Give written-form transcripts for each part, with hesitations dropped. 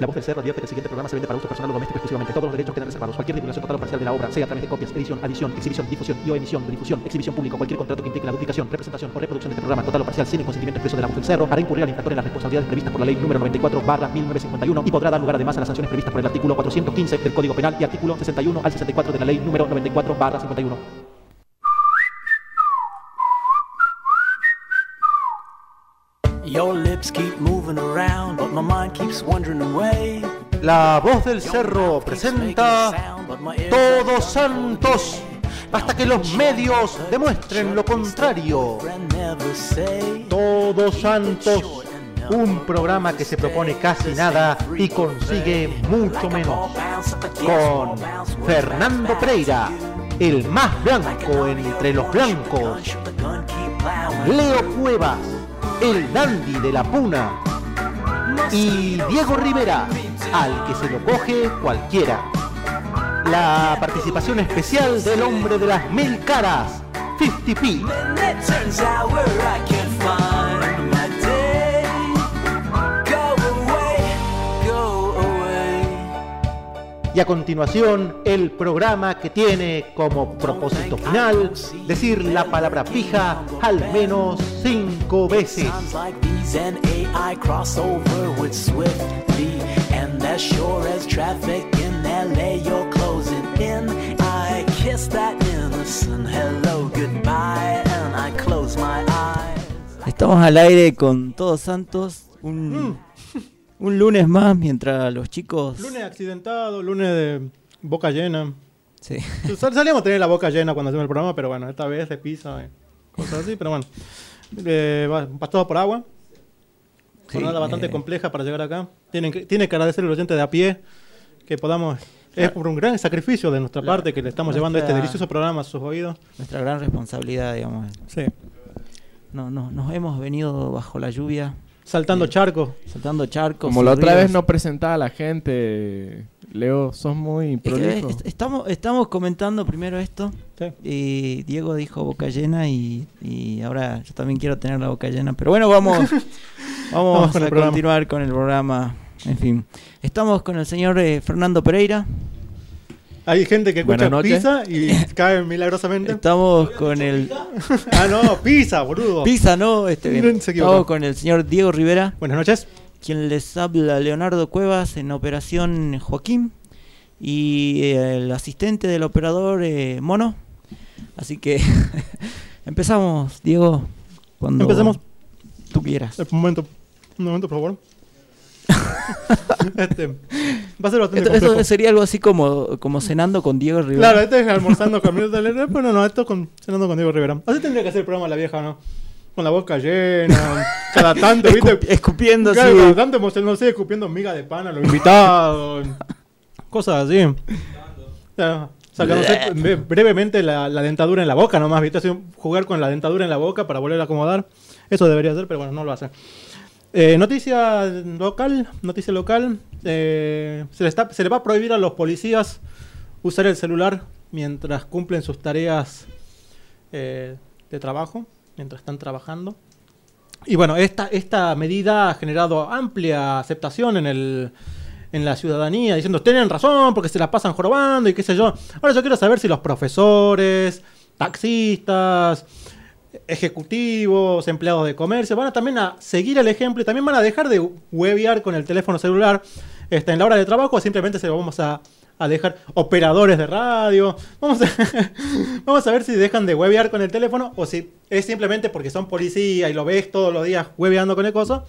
Voz del Cerro advierte que el siguiente programa se vende para uso personal o doméstico exclusivamente. Todos los derechos quedan reservados. Cualquier divulgación total o parcial de la obra, sea a través de copias, edición, adición, exhibición, difusión y o emisión, de difusión, exhibición pública, cualquier contrato que implique la duplicación, representación o reproducción de este programa, total o parcial, sin el consentimiento expreso de la Voz del Cerro, hará incurrir al infractor en las responsabilidades previstas por la ley número 94/1951 y podrá dar lugar además a las sanciones previstas por el artículo 415 del Código Penal y artículo 61 al 64 de la ley número 94/51. Your lips keep moving around, but my mind keeps wandering away. La Voz del Cerro presenta Todos Santos, hasta que los medios demuestren lo contrario. Todos Santos, un programa que se propone casi nada y consigue mucho menos. Con Fernando Pereira, el más blanco entre los blancos. Leo Cuevas, el dandy de la puna. Y Diego Rivera, al que se lo coge cualquiera. La participación especial del hombre de las 1000 caras, 50p. Y a continuación, el programa que tiene como propósito final decir la palabra fija al menos 5 veces. Estamos al aire con Todos Santos, un lunes más, mientras los chicos... Lunes accidentado, lunes de boca llena. Sí. Salíamos a tener la boca llena cuando hacemos el programa, pero bueno, esta vez de pizza y cosas así, pero bueno. Pasado por agua. Sí, Jornada bastante compleja para llegar acá. Tiene que agradecer al oyente de a pie que podamos... Es por un gran sacrificio de nuestra parte que le estamos llevando este delicioso programa a sus oídos. Nuestra gran responsabilidad, digamos. Sí. Nos hemos venido bajo la lluvia. Saltando charcos. Como la otra vez no presentaba a la gente, Leo, sos muy prolijo. Estamos comentando primero esto. Sí. Y Diego dijo boca llena y ahora yo también quiero tener la boca llena. Pero bueno, vamos a continuar con el programa. En fin, estamos con el señor Fernando Pereira. Hay gente que escucha pizza y cae milagrosamente. Estamos con el... pizza, boludo. Pizza, no. Estamos con el señor Diego Rivera. Buenas noches. Quien les habla, Leonardo Cuevas, en Operación Joaquín. Y el asistente del operador, Mono. Así que empezamos, Diego, cuando empecemos. Tú quieras. Un momento, por favor. Va a ser bastante complejo. Eso sería algo así como cenando con Diego Rivera. Claro, este es almorzando con bueno, esto es cenando con Diego Rivera. Así tendría que hacer el programa la vieja, ¿no? Con la boca llena, cada tanto, ¿viste? Escupiendo así. Cada tanto, no sé, escupiendo miga de pan a los invitados. Cosas así. Sacándose brevemente la dentadura en la boca nomás, ¿viste? Así, jugar con la dentadura en la boca para volver a acomodar. Eso debería hacer, pero bueno, no lo hace. Noticia local. Se le va a prohibir a los policías usar el celular mientras cumplen sus tareas de trabajo, mientras están trabajando. Y bueno, esta medida ha generado amplia aceptación en la ciudadanía, diciendo, tienen razón porque se la pasan jorobando y qué sé yo. Ahora yo quiero saber si los profesores, taxistas, ejecutivos, empleados de comercio van a también a seguir el ejemplo y también van a dejar de huevear con el teléfono celular en la hora de trabajo, o simplemente se lo vamos a dejar operadores de radio. Vamos a ver si dejan de huevear con el teléfono o si es simplemente porque son policía y lo ves todos los días hueveando con el coso.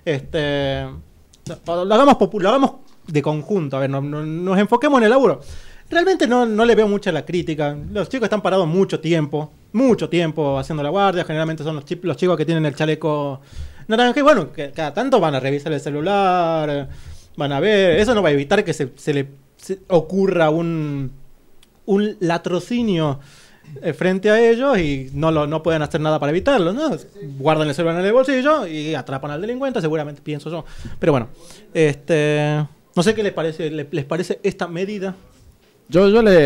Lo hagamos de conjunto, a ver, nos enfoquemos en el laburo. Realmente no le veo mucha la crítica. Los chicos están parados mucho tiempo haciendo la guardia. Generalmente son los chicos que tienen el chaleco naranja. Y bueno, que cada tanto van a revisar el celular, van a ver. Eso no va a evitar que se le ocurra un latrocinio frente a ellos y no pueden hacer nada para evitarlo, ¿no? Guardan el celular en el bolsillo y atrapan al delincuente, seguramente, pienso yo. Pero bueno, no sé qué les parece esta medida. Yo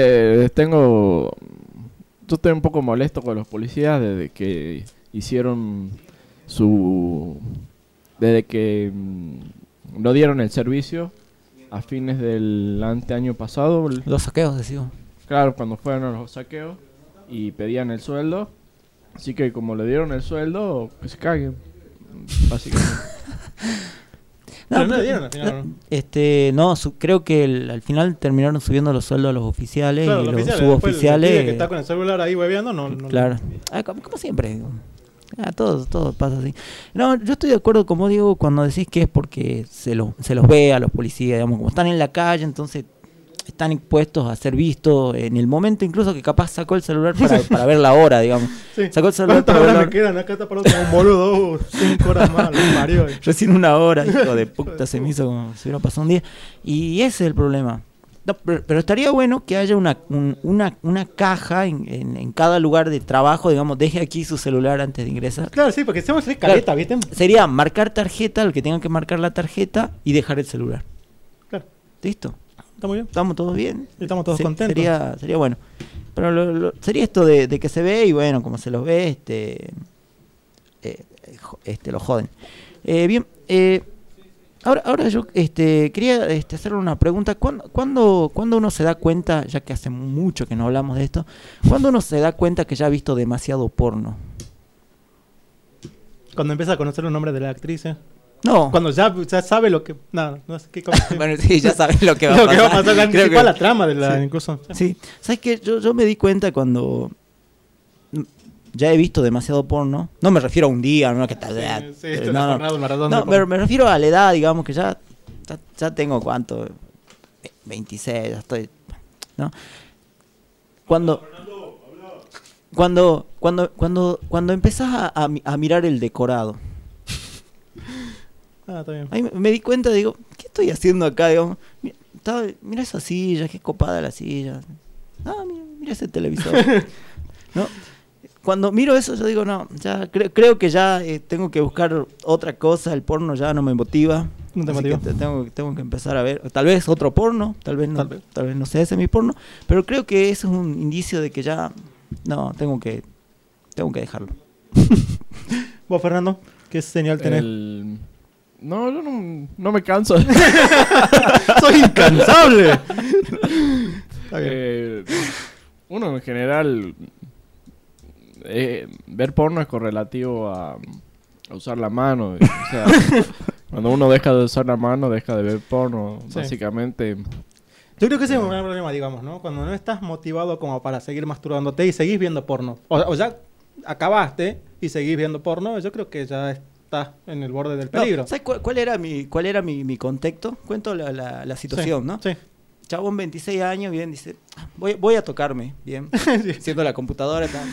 estoy un poco molesto con los policías desde que hicieron desde que no dieron el servicio a fines del anteaño pasado. Los saqueos, decimos. Claro, cuando fueron a los saqueos y pedían el sueldo. Así que como le dieron el sueldo, que se caguen, básicamente. No, pero no le dieron al final, ¿no? Creo que al final terminaron subiendo los sueldos a los oficiales, claro, y los oficiales, suboficiales. El que está con el celular ahí hueveando, no. Claro. Como siempre. Digo. Todo pasa así. No, yo estoy de acuerdo con vos, Diego, cuando decís que es porque se los ve a los policías, digamos, como están en la calle, entonces están impuestos a ser vistos en el momento incluso que capaz sacó el celular para ver la hora, digamos. Sí. Sacó el celular ¿Cuántas para horas ver me quedan? Acá está parado como un boludo. 5 horas más, los Mario. Recién 1 hora, hijo de puta, se me hizo como si hubiera pasado un día. Y ese es el problema. No, pero estaría bueno que haya una caja en cada lugar de trabajo, digamos, deje aquí su celular antes de ingresar. Claro, sí, porque hacemos caleta, Claro. ¿viste? Sería marcar tarjeta, el que tenga que marcar la tarjeta y dejar el celular. Claro. ¿Listo? Está muy bien. ¿Estamos todos bien? Estamos todos contentos. Sería bueno. Pero sería esto de que se ve y bueno, como se los ve, lo joden. Bien, ahora yo quería hacerle una pregunta. ¿Cuándo uno se da cuenta, ya que hace mucho que no hablamos de esto, cuándo uno se da cuenta que ya ha visto demasiado porno? Cuando empieza a conocer los nombres de las actrices. No. Cuando ya sabe lo que... No sé qué cosa. Bueno, sí, ya sabes lo que va a Lo pasar. que va a pasar, Creo anticipa que- la trama de la... Sí. Incluso. Sí, ¿sabes qué? Yo me di cuenta cuando ya he visto demasiado porno. No me refiero a un día, no que tal. Sí, esto es una jornada, un maratón de No, porno. me refiero a la edad, digamos que ya tengo cuánto, 26, ya estoy, ¿no? Cuando empezás a mirar el decorado, Está bien. ahí me di cuenta, digo, ¿qué estoy haciendo acá? Digamos, mira esa silla, qué copada la silla. Ah, mira ese televisor. ¿No? Cuando miro eso, yo digo, no, ya creo que ya tengo que buscar otra cosa. El porno ya no me motiva. No te Así motiva. que tengo que empezar a ver, tal vez otro porno, tal vez no sea ese mi porno, pero creo que eso es un indicio de que ya, no, tengo que dejarlo. ¿Vos, Fernando? ¿Qué señal tenés? No, yo no me canso. ¡Soy incansable! Está bien. Uno en general, ver porno es correlativo a usar la mano. O sea, cuando uno deja de usar la mano, deja de ver porno. Sí. Básicamente, Yo creo que ese es un gran problema, digamos, ¿no? Cuando no estás motivado como para seguir masturbándote y seguís viendo porno. O ya acabaste y seguís viendo porno, yo creo que ya estás en el borde del peligro. No, ¿sabes cuál era mi contexto? Cuento la situación, ¿no? Sí. Chabón, 26 años, bien, dice, voy a tocarme, bien, siendo la computadora, tal,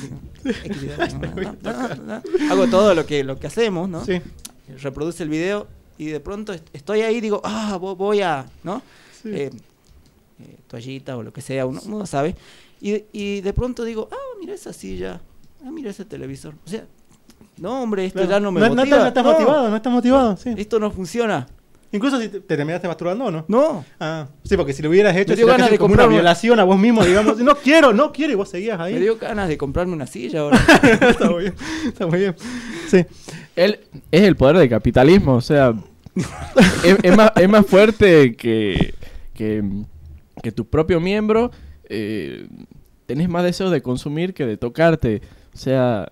hago todo lo que hacemos, ¿no? Sí. Reproduce el video y de pronto estoy ahí y digo, voy a, ¿no? Sí. Toallita o lo que sea, uno sabe, y de pronto digo, mira esa silla, mira ese televisor, o sea, no, hombre, esto Claro. ya no me No motiva. estás motivado, no estás motivado, sí. Esto no funciona. Incluso si te terminaste masturbando o no. No. Ah, sí, porque si lo hubieras hecho, Me dio sería ganas casi de como una comprarme- violación a vos mismo, digamos. No quiero, y vos seguías ahí. Me dio ganas de comprarme una silla ahora. Está muy bien, está muy bien. Sí. es el poder del capitalismo. O sea, es más fuerte que tu propio miembro. Tenés más deseos de consumir que de tocarte. O sea,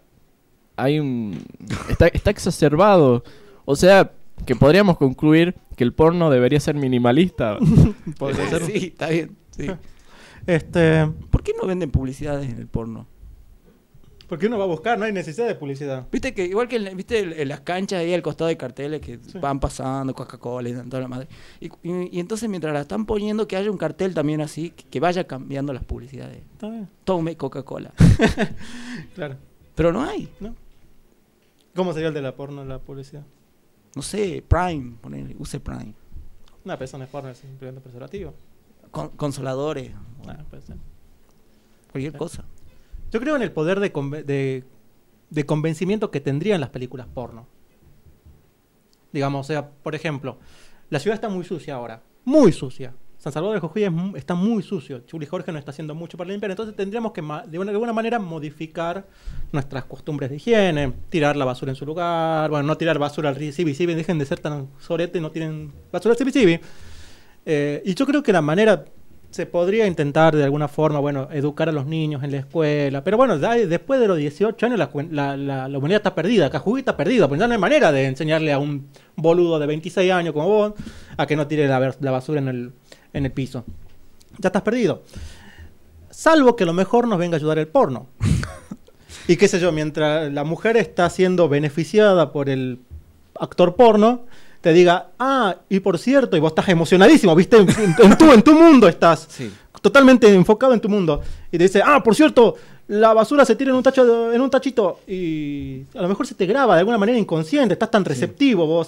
está exacerbado. O sea, que podríamos concluir que el porno debería ser minimalista. Podría ser. Sí, está bien. Sí. ¿Por ¿Por qué no venden publicidades en el porno? qué uno va a buscar? No hay necesidad de publicidad. Viste que igual que en las canchas ahí al costado de carteles que Sí. van pasando Coca-Cola y toda la madre. Y entonces mientras la están poniendo que haya un cartel también así que vaya cambiando las publicidades. Está bien. Tome Coca-Cola. Claro. Pero no hay. ¿Cómo sería el de la porno, la publicidad? No sé, Prime, ponele, use Prime. Una persona es porno, es simplemente preservativo. Consoladores, Puede ser. cualquier cosa. Yo creo en el poder de convencimiento que tendrían las películas porno. Digamos, o sea, por ejemplo, la ciudad está muy sucia ahora. Muy sucia. San Salvador de Jujuy está muy sucio. Chuli Jorge no está haciendo mucho para limpiar. Entonces tendríamos que, de alguna manera, modificar nuestras costumbres de higiene. Tirar la basura en su lugar. Bueno, no tirar basura al CBCB. Dejen de ser tan sorete y no tiren basura al CBCB. Y yo creo que la manera se podría intentar de alguna forma, bueno, educar a los niños en la escuela. Pero bueno, ya después de los 18 años la humanidad está perdida. Cajuí está perdida, pues ya no hay manera de enseñarle a un boludo de 26 años como vos a que no tire la basura en el piso. Ya estás perdido. Salvo que a lo mejor nos venga a ayudar el porno. Y qué sé yo, mientras la mujer está siendo beneficiada por el actor porno, te diga, y por cierto, y vos estás emocionadísimo, ¿viste? En tu mundo estás. Sí. Totalmente enfocado en tu mundo. Y te dice, por cierto, la basura se tira en un tachito. Y a lo mejor se te graba de alguna manera inconsciente. Estás tan receptivo vos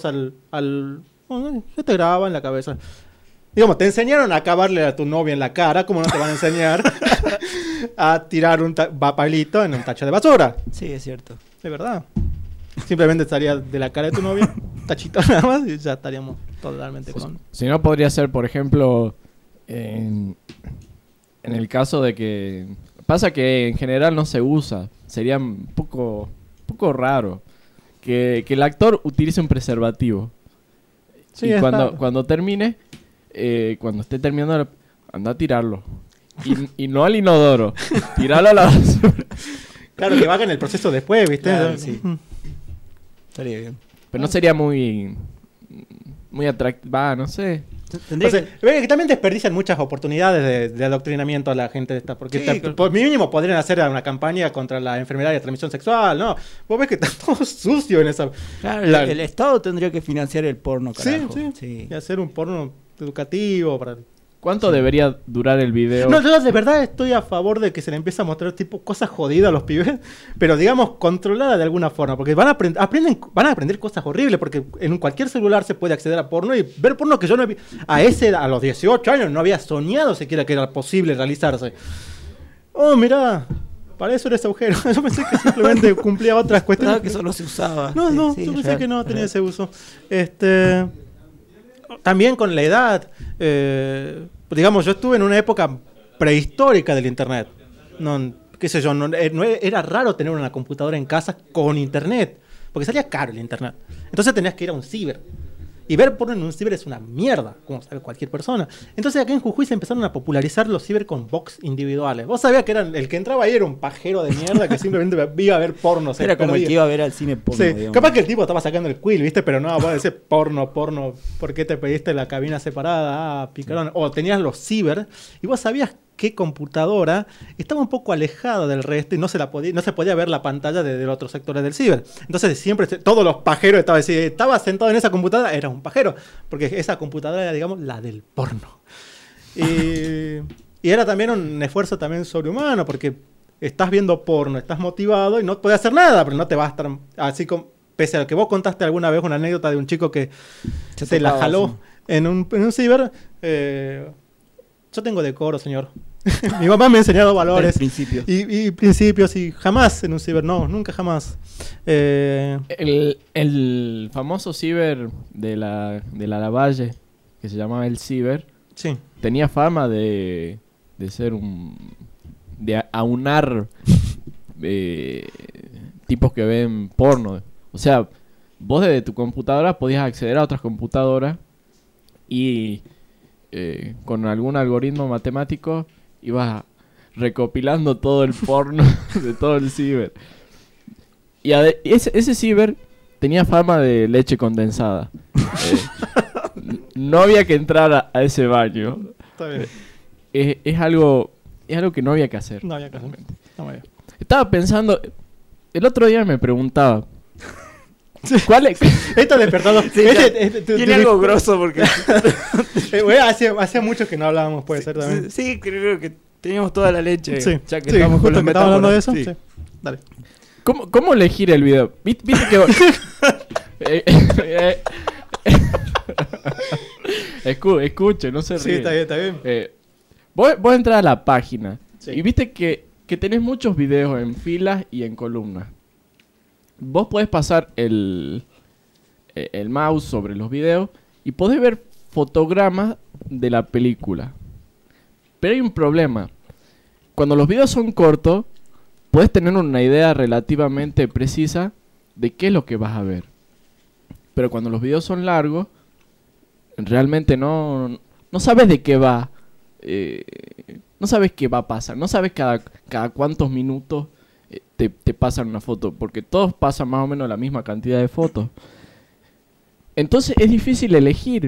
se te graba en la cabeza. Digamos, te enseñaron a acabarle a tu novia en la cara, ¿cómo no te van a enseñar a tirar un papelito en un tacho de basura? Sí, es cierto. De verdad. Simplemente estaría de la cara de tu novia, tachito nada más, y ya estaríamos totalmente con... Si no, podría ser, por ejemplo, en el caso de que... Pasa que en general no se usa. Sería un poco raro que el actor utilice un preservativo. Sí, y cuando termine... cuando esté terminando, anda a tirarlo. Y no al inodoro. Tirarlo a la basura. Claro, que hagan el proceso después, ¿viste? Claro, sí. Estaría bien. Pero no sería muy atractivo. No sé. O sea, que también desperdician muchas oportunidades de adoctrinamiento a la gente de esta. Porque por mínimo podrían hacer una campaña contra la enfermedad de transmisión sexual, ¿no? Vos ves que está todo sucio en esa... Claro, el Estado tendría que financiar el porno, carajo. Sí. Y hacer un porno educativo para... ¿Cuánto debería durar el video? No, yo de verdad estoy a favor de que se le empiece a mostrar tipo cosas jodidas a los pibes, pero digamos controlada de alguna forma, porque van a aprender cosas horribles, porque en cualquier celular se puede acceder a porno y ver porno que yo no a los 18 años no había soñado siquiera que era posible realizarse. Mirá, para eso era ese agujero. Yo pensé que simplemente cumplía otras cuestiones. Claro que solo se usaba. No, Sí, yo pensé real, que no tenía real. ese uso. También con la edad, digamos, yo estuve en una época prehistórica del internet. Qué sé yo, era raro tener una computadora en casa con internet, porque salía caro el internet. Entonces tenías que ir a un ciber. Y ver porno en un ciber es una mierda, como sabe cualquier persona. Entonces acá en Jujuy se empezaron a popularizar los ciber con box individuales. Vos sabías que el que entraba ahí era un pajero de mierda que simplemente iba a ver porno. Era como el que iba a ver al cine porno, Sí, digamos. capaz que el tipo estaba sacando el quill, ¿viste? Pero no, vos decís porno, ¿por qué te pediste la cabina separada? Picarón. O tenías los ciber y vos sabías qué computadora estaba un poco alejada del resto y no se podía ver la pantalla de los otros sectores del ciber. Entonces siempre todos los pajeros estaba sentado en esa computadora, era un pajero, porque esa computadora era, digamos, la del porno. Y era también un esfuerzo también sobrehumano, porque estás viendo porno, estás motivado y no puedes hacer nada, pero no te vas a estar así como... Pese a que vos contaste alguna vez una anécdota de un chico que se la jaló en un ciber... yo tengo decoro, señor. Mi mamá me ha enseñado valores. Principios. Y principios, y jamás en un ciber, no, nunca jamás. El famoso ciber de la Lavalle, que se llamaba el ciber, Sí. tenía fama de ser de aunar tipos que ven porno. O sea, vos desde tu computadora podías acceder a otras computadoras y con algún algoritmo matemático ibas recopilando todo el porno de todo el ciber. Y ese ciber tenía fama de leche condensada. No había que entrar a ese baño. Está bien. Es algo que no había que hacer. No había que hacer. No había. Estaba pensando, el otro día me preguntaba, ¿cuál es? Esto despertado. Tiene algo grosso porque... Hacía mucho que no hablábamos, puede ser también. Sí, creo que teníamos toda la leche. Sí, Ya que sí, estamos con justo las que estamos hablando de eso. metáforas. Sí. Dale. ¿Cómo elegir el video? ¿Viste que vos... Escuche, no se Sí, ríe. está bien. Vos entras a la página Sí. y viste que tenés muchos videos en filas y en columnas. Vos podés pasar el mouse sobre los videos y podés ver fotogramas de la película. Pero hay un problema. Cuando los videos son cortos, puedes tener una idea relativamente precisa de qué es lo que vas a ver. Pero cuando los videos son largos, realmente no no sabes de qué va. No sabes qué va a pasar. No sabes cada cuántos minutos te pasan una foto. Porque todos pasan más o menos la misma cantidad de fotos. Entonces es difícil elegir.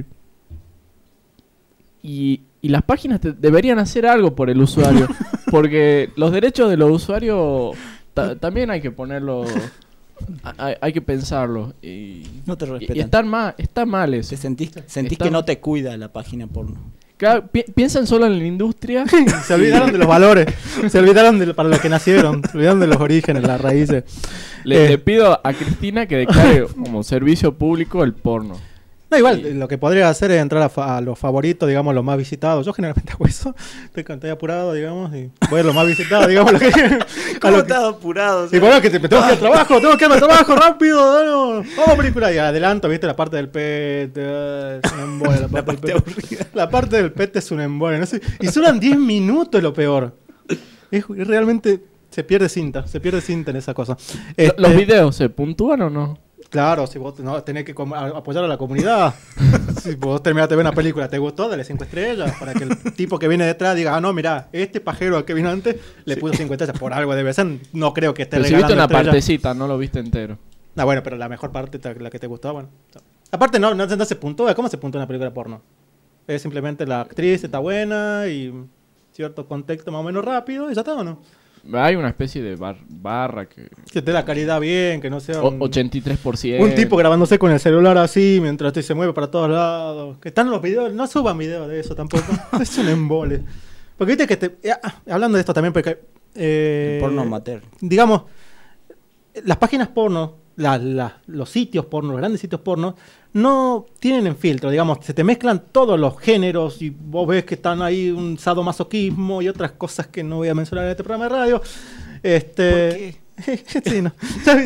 Y las páginas deberían hacer algo por el usuario. Porque los derechos de los usuarios también hay que ponerlo. Hay que pensarlo. No te respetan. Y está mal eso. ¿Te sentís que no te cuida la página porno? Claro, piensan solo en la industria. Se olvidaron de los valores. Se olvidaron para los que nacieron. Se olvidaron de los orígenes, las raíces. Le pido a Cristina que declare como servicio público el porno. No, igual, lo que podría hacer es entrar a los favoritos, digamos, los más visitados. Yo generalmente hago eso. Estoy apurado, digamos, y voy a los más visitados, digamos. ¿Cómo estás apurado? Y bueno, que tengo que ir al trabajo, rápido. No. Vamos a película. Y adelanto, viste, la parte del pete. Es un embole. La parte del pete es un embole. No sé, y duran 10 minutos, lo peor. Es realmente... Se pierde cinta en esa cosa. ¿Los videos se puntúan o no? Claro, si vos tenés que apoyar a la comunidad. Si vos terminaste de ver una película, ¿te gustó? Dale 5 estrellas. Para que el tipo que viene detrás diga, no, mirá, este pajero que vino antes le puso 5 estrellas. Por algo debe ser. No creo que esté regalando. Pero si viste una estrellas. partecita, no lo viste entero. Ah, bueno, pero la mejor parte, la que te gustó, bueno. Aparte, no se puntúa. ¿Cómo se puntúa una película porno? Es simplemente la actriz está buena y cierto contexto más o menos rápido y ya está, ¿o no? Hay una especie de barra que te dé la calidad bien, que no sea 83%. Un tipo grabándose con el celular así mientras se mueve para todos lados. Que están los videos, no suban videos de eso tampoco. Es un embole. Porque viste que hablando de esto también, porque el porno amateur. Digamos, las páginas porno, los sitios porno, los grandes sitios porno, no tienen en filtro, digamos, se te mezclan todos los géneros y vos ves que están ahí un sadomasoquismo y otras cosas que no voy a mencionar en este programa de radio. ¿Por qué? Sí, no.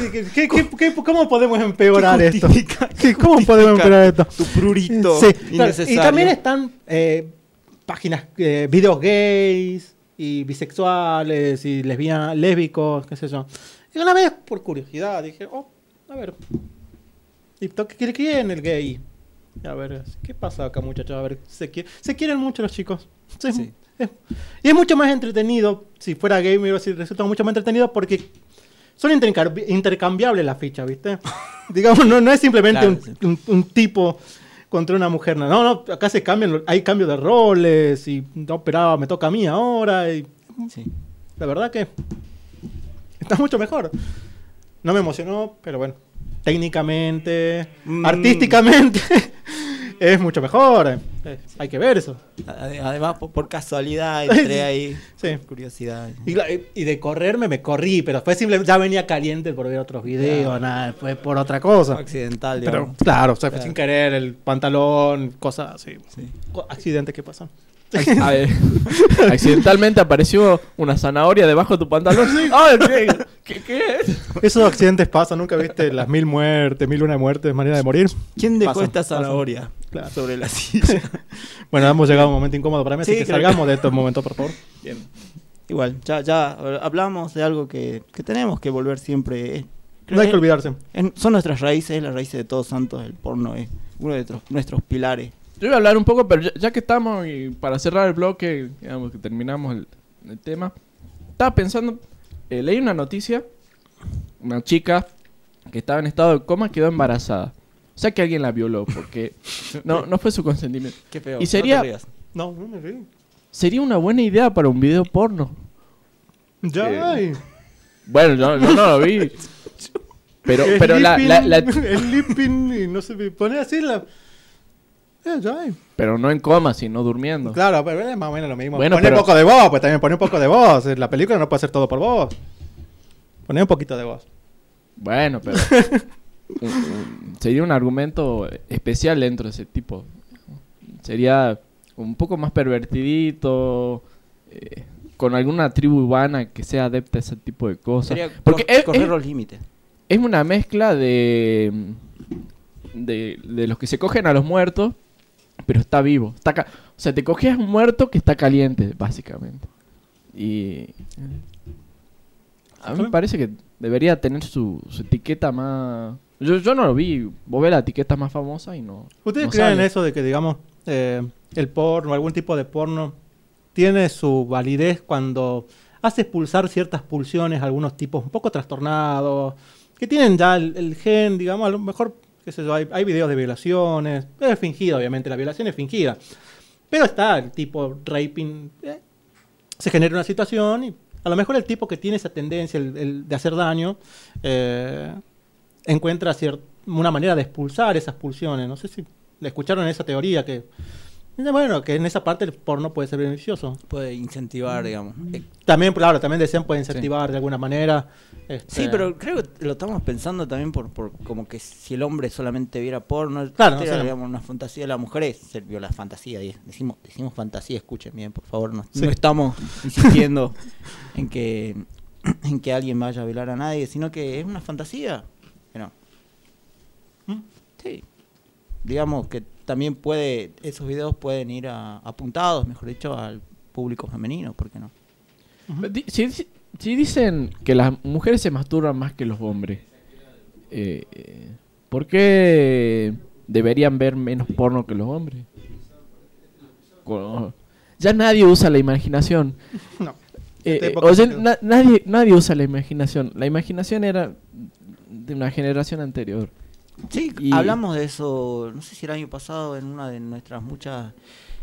¿Cómo podemos empeorar esto? ¿Cómo podemos empeorar esto? Tu prurito sí, innecesario. Y también están páginas, videos gays y bisexuales y lésbicos, qué sé yo. Y una vez, por curiosidad, dije, a ver, ¿y quién el gay? A ver, ¿qué pasa acá, muchachos? A ver, se quieren mucho los chicos. Sí. Y es mucho más entretenido, si fuera gay, me resulta mucho más entretenido porque son intercambiables las fichas, ¿viste? Digamos, no es simplemente claro, un tipo contra una mujer. No, acá se cambian, hay cambio de roles y no, pero me toca a mí ahora. Y, sí. La verdad que está mucho mejor. No me emocionó, pero bueno, técnicamente, artísticamente, es mucho mejor. Hay que ver eso. Además, por casualidad, entré ahí. Sí. Curiosidad. Y de correrme, me corrí, pero fue simplemente, ya venía caliente por ver otros videos, nada, fue por otra cosa. Accidental, digamos. Pero, claro, o sea, sin querer, el pantalón, cosas así. Sí. Accidentes que pasan. Accidentalmente apareció una zanahoria debajo de tu pantalón. ¿Qué es? Esos accidentes pasan, nunca viste las 1000 muertes, 1001 muertes, manera de morir. ¿Quién dejó esta zanahoria sobre la silla? Bueno, hemos llegado a un momento incómodo para mí, así que salgamos de estos momentos, por favor. Bien. Igual, ya hablamos de algo que tenemos que volver siempre. No hay que olvidarse. Son nuestras raíces, las raíces de Todos Santos. El porno es uno de nuestros pilares. Yo voy a hablar un poco, pero ya que estamos, y para cerrar el bloque, digamos que terminamos el tema, estaba pensando, leí una noticia, una chica que estaba en estado de coma quedó embarazada. O sea que alguien la violó, porque no fue su consentimiento. Qué feo. Y sería, no me río. Sería una buena idea para un video porno. Ya hay. Bueno, yo no lo vi. Pero el lipping, y no sé, pone así la... ya hay. Pero no en coma, sino durmiendo. Claro, pero es más o menos lo mismo. Bueno, poné un poco de voz, pues también poné un poco de voz. La película no puede hacer todo por voz. Poné un poquito de voz. Bueno, pero... sería un argumento especial dentro de ese tipo. Sería un poco más pervertidito, con alguna tribu urbana que sea adepta a ese tipo de cosas. Sería porque correr los límites. Es una mezcla de los que se cogen a los muertos, pero está vivo. O sea, te coges a un muerto que está caliente, básicamente. Y a mí me parece que debería tener su etiqueta más... Yo no lo vi. Vos ves la etiqueta más famosa y no... ¿Ustedes no creen sale. eso de que, digamos, el porno, algún tipo de porno, tiene su validez cuando hace expulsar ciertas pulsiones a algunos tipos un poco trastornados, que tienen ya el gen, digamos, a lo mejor, qué sé yo, hay videos de violaciones, es fingida, obviamente, la violación es fingida, pero está el tipo raping, se genera una situación y a lo mejor el tipo que tiene esa tendencia el de hacer daño, encuentra una manera de expulsar esas pulsiones. No sé si le escucharon esa teoría que, bueno, que en esa parte el porno puede ser beneficioso. Puede incentivar, digamos. También, claro, también decían puede incentivar de alguna manera. Sí, pero creo que lo estamos pensando también por como que si el hombre solamente viera porno, claro, digamos, una fantasía de la mujer es la fantasía. Decimos fantasía, escuchen bien, por favor, no estamos insistiendo en que alguien vaya a violar a nadie, sino que es una fantasía. Bueno, sí. Digamos que también esos videos pueden ir apuntados, mejor dicho, al público femenino, ¿por qué no? Si dicen que las mujeres se masturban más que los hombres, ¿por qué deberían ver menos porno que los hombres? Ya nadie usa la imaginación. No. Nadie usa la imaginación. La imaginación era de una generación anterior. Sí, hablamos de eso, no sé si el año pasado, en una de nuestras muchas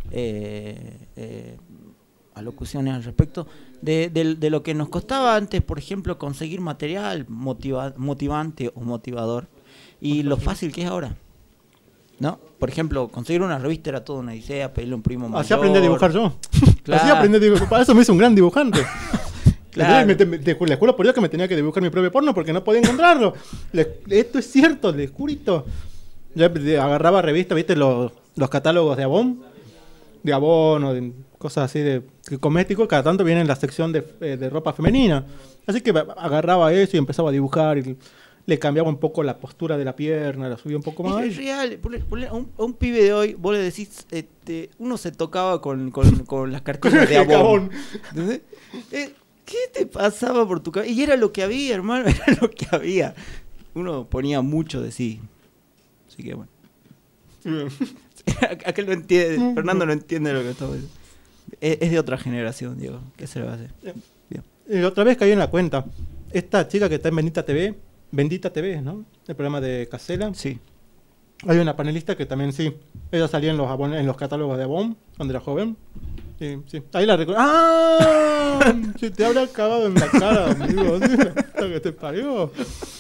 alocuciones al respecto, de lo que nos costaba antes, por ejemplo, conseguir material motivante o motivador, y lo fácil que es ahora, ¿no? Por ejemplo, conseguir una revista era toda una odisea, pedirle a un primo mayor. Así aprendí a dibujar yo. Claro. Así aprendí a dibujar. Para eso me hice un gran dibujante. Claro. Les juro por Dios que me tenía que dibujar mi propio porno porque no podía encontrarlo. Esto es cierto, les jurito. Yo agarraba revistas, viste, los catálogos de Avon o de cosas así de cosméticos. Cada tanto viene en la sección de ropa femenina. Así que agarraba eso y empezaba a dibujar y le cambiaba un poco la postura de la pierna, la subía un poco más. Es real, a un pibe de hoy, vos le decís, uno se tocaba con las cartillas de Avon. ¿Qué te pasaba por tu cabeza? Y era lo que había, hermano, era lo que había. Uno ponía mucho de sí. Así que bueno. Aquel no entiende, Fernando no entiende lo que estamos diciendo. Es de otra generación, Diego. ¿Qué se le va a hacer? Bien. Otra vez caí en la cuenta. Esta chica que está en Bendita TV, ¿no? El programa de Casela. Sí. Hay una panelista que también, sí. Ella salía en los catálogos de Avon, cuando era joven. Sí, sí. Ahí la recuerdo. ¡Ah! Si te habrá acabado en la cara, amigo. Que te parió.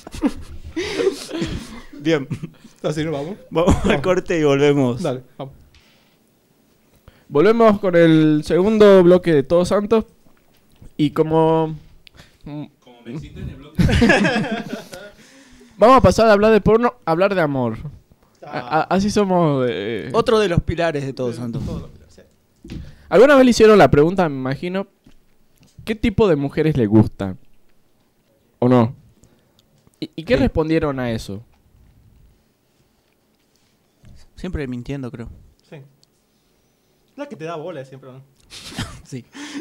Bien. Así nos vamos. Vamos al corte y volvemos. Dale, vamos. Volvemos con el segundo bloque de Todos Santos. Y como me hiciste en el bloque. Vamos a pasar de hablar de porno a hablar de amor. Así somos. Otro de los pilares de Todos Santos. ¿Alguna vez le hicieron la pregunta, me imagino, qué tipo de mujeres le gustan? ¿O no? ¿Y qué respondieron a eso? Siempre mintiendo, creo. Sí. La que te da bola siempre, ¿no? Sí.